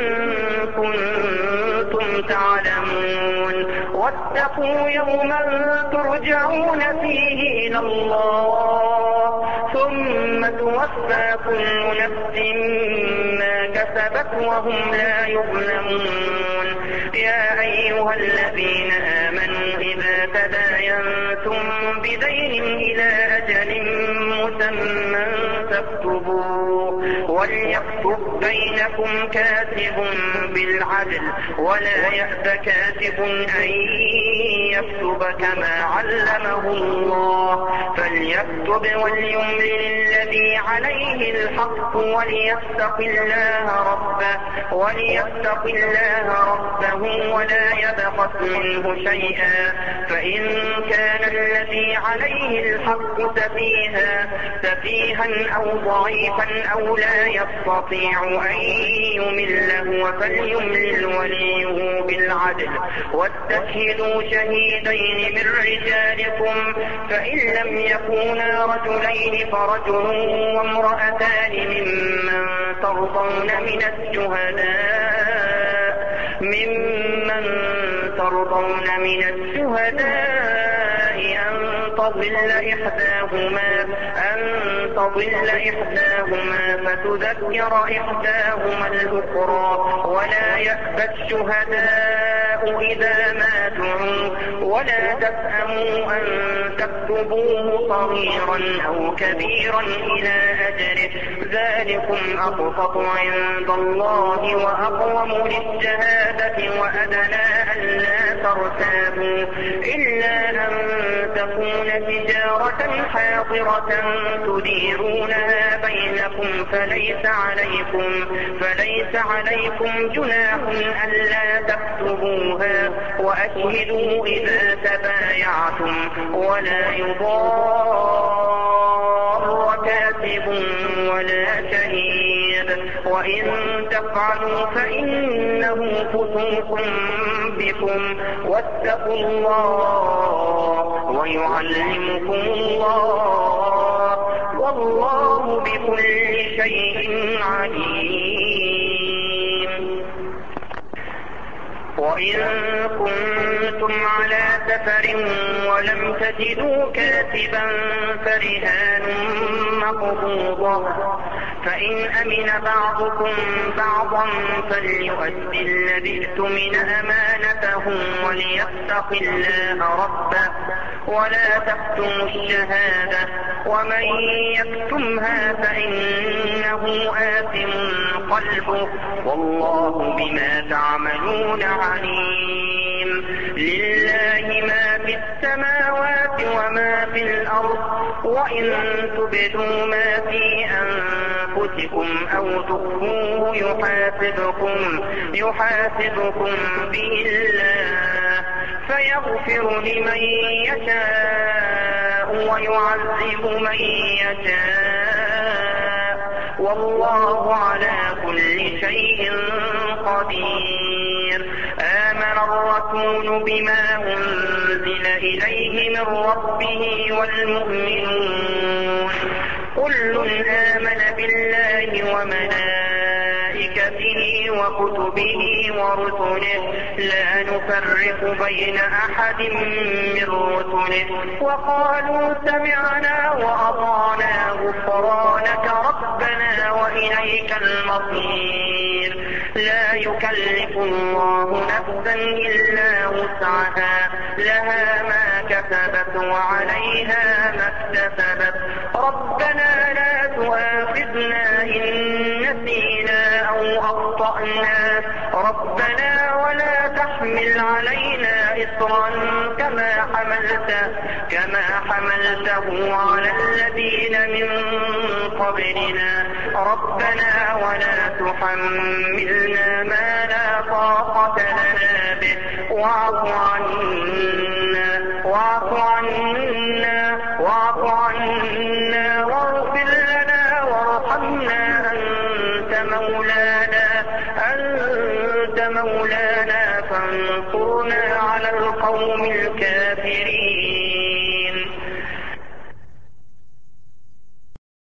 كنتم تعلمون. واتقوا يوما ترجعون فيه إلى الله ثم توفى كل نفس ما كسبت وهم لا يظلمون. يا أيها الذين آمنوا إذا تداينتم بدين إلى أجل مسمى فاكتبوه وليكتب بينكم كاتب بالعدل ولا يأب كاتب أن يكتب كما علمه الله، فليكتب وليملل الذي عليه الحق وليتق الله ربه وليتق الله ربه ولا يبخس منه شيئا، فإن كان الذي عليه الحق سفيها سفيها أو ضعيفا أو لا يستطيع أن يمل هو فليملل وليه بالعدل واستشهدوا شهيدين من رجالكم، فإن لم يكونا رجلين فرجل وامرأتان ممن ترضون من الشهداء ممن ترضون من الشهداء أن تضل إحداهما أن تضل إحداهما فتذكر إحداهما الأخرى ولا يأبى الشهداء إذا ما دعوا ولا تسأموا أن تكتبوه صغيرا أو كبيرا إلى أجله ذلكم أقسط عند الله وأقوم للشهادة وأدنى ألا ترتابوا إلا أن تكون تجارة حاضرة تديرونها بينكم فليس عليكم فليس عليكم جناح ألا تكتبوها وأشهدوا إذا تبايعتم ولا يضار كاتب ولا شهيد وإن تفعلوا فإنه فسوق بكم واتقوا الله ويعلمكم الله والله بكل شيء عليم. وإن كنتم على سفر ولم تجدوا كاتبا فرهان مقبوضة فإن أمن بعضكم بعضا فليؤدي الذي اؤتمن أمانته وليتق الله ربه ولا تكتموا الشهادة ومن يكتمها فإنه آثم قلبه والله بما تعملون عليم. لله ما في السماوات وما في الأرض وإن تبدوا ما في أنفسكم أو تخفوه يحاسبكم يحاسبكم به الله فيغفر لمن يشاء ويعذب من يشاء والله على كل شيء قدير. آمن الرسول بما أنزل إليه من ربه والمؤمنون كل آمن بالله وملائكته وكتبه ورسله لا نفرق بين أحد من رسله وقالوا سمعنا وأطعنا غفرانك ربنا وإليك المصير. لا يكلف الله نفسا إلا وسعها لها ما كسبت وعليها ما اكتسبت ربنا لا تؤاخذنا إن نسينا أو أخطأنا ربنا ولا تحمل علينا إصرا كما حملته كما حملته على الذين من قبلنا ربنا ولا تحملنا ما لا طاقة لنا به واعف عنا واعف عنا واعف عنا واغفر لنا وارحمنا أنت مولانا أنت مولانا فانصرنا على القوم الكافرين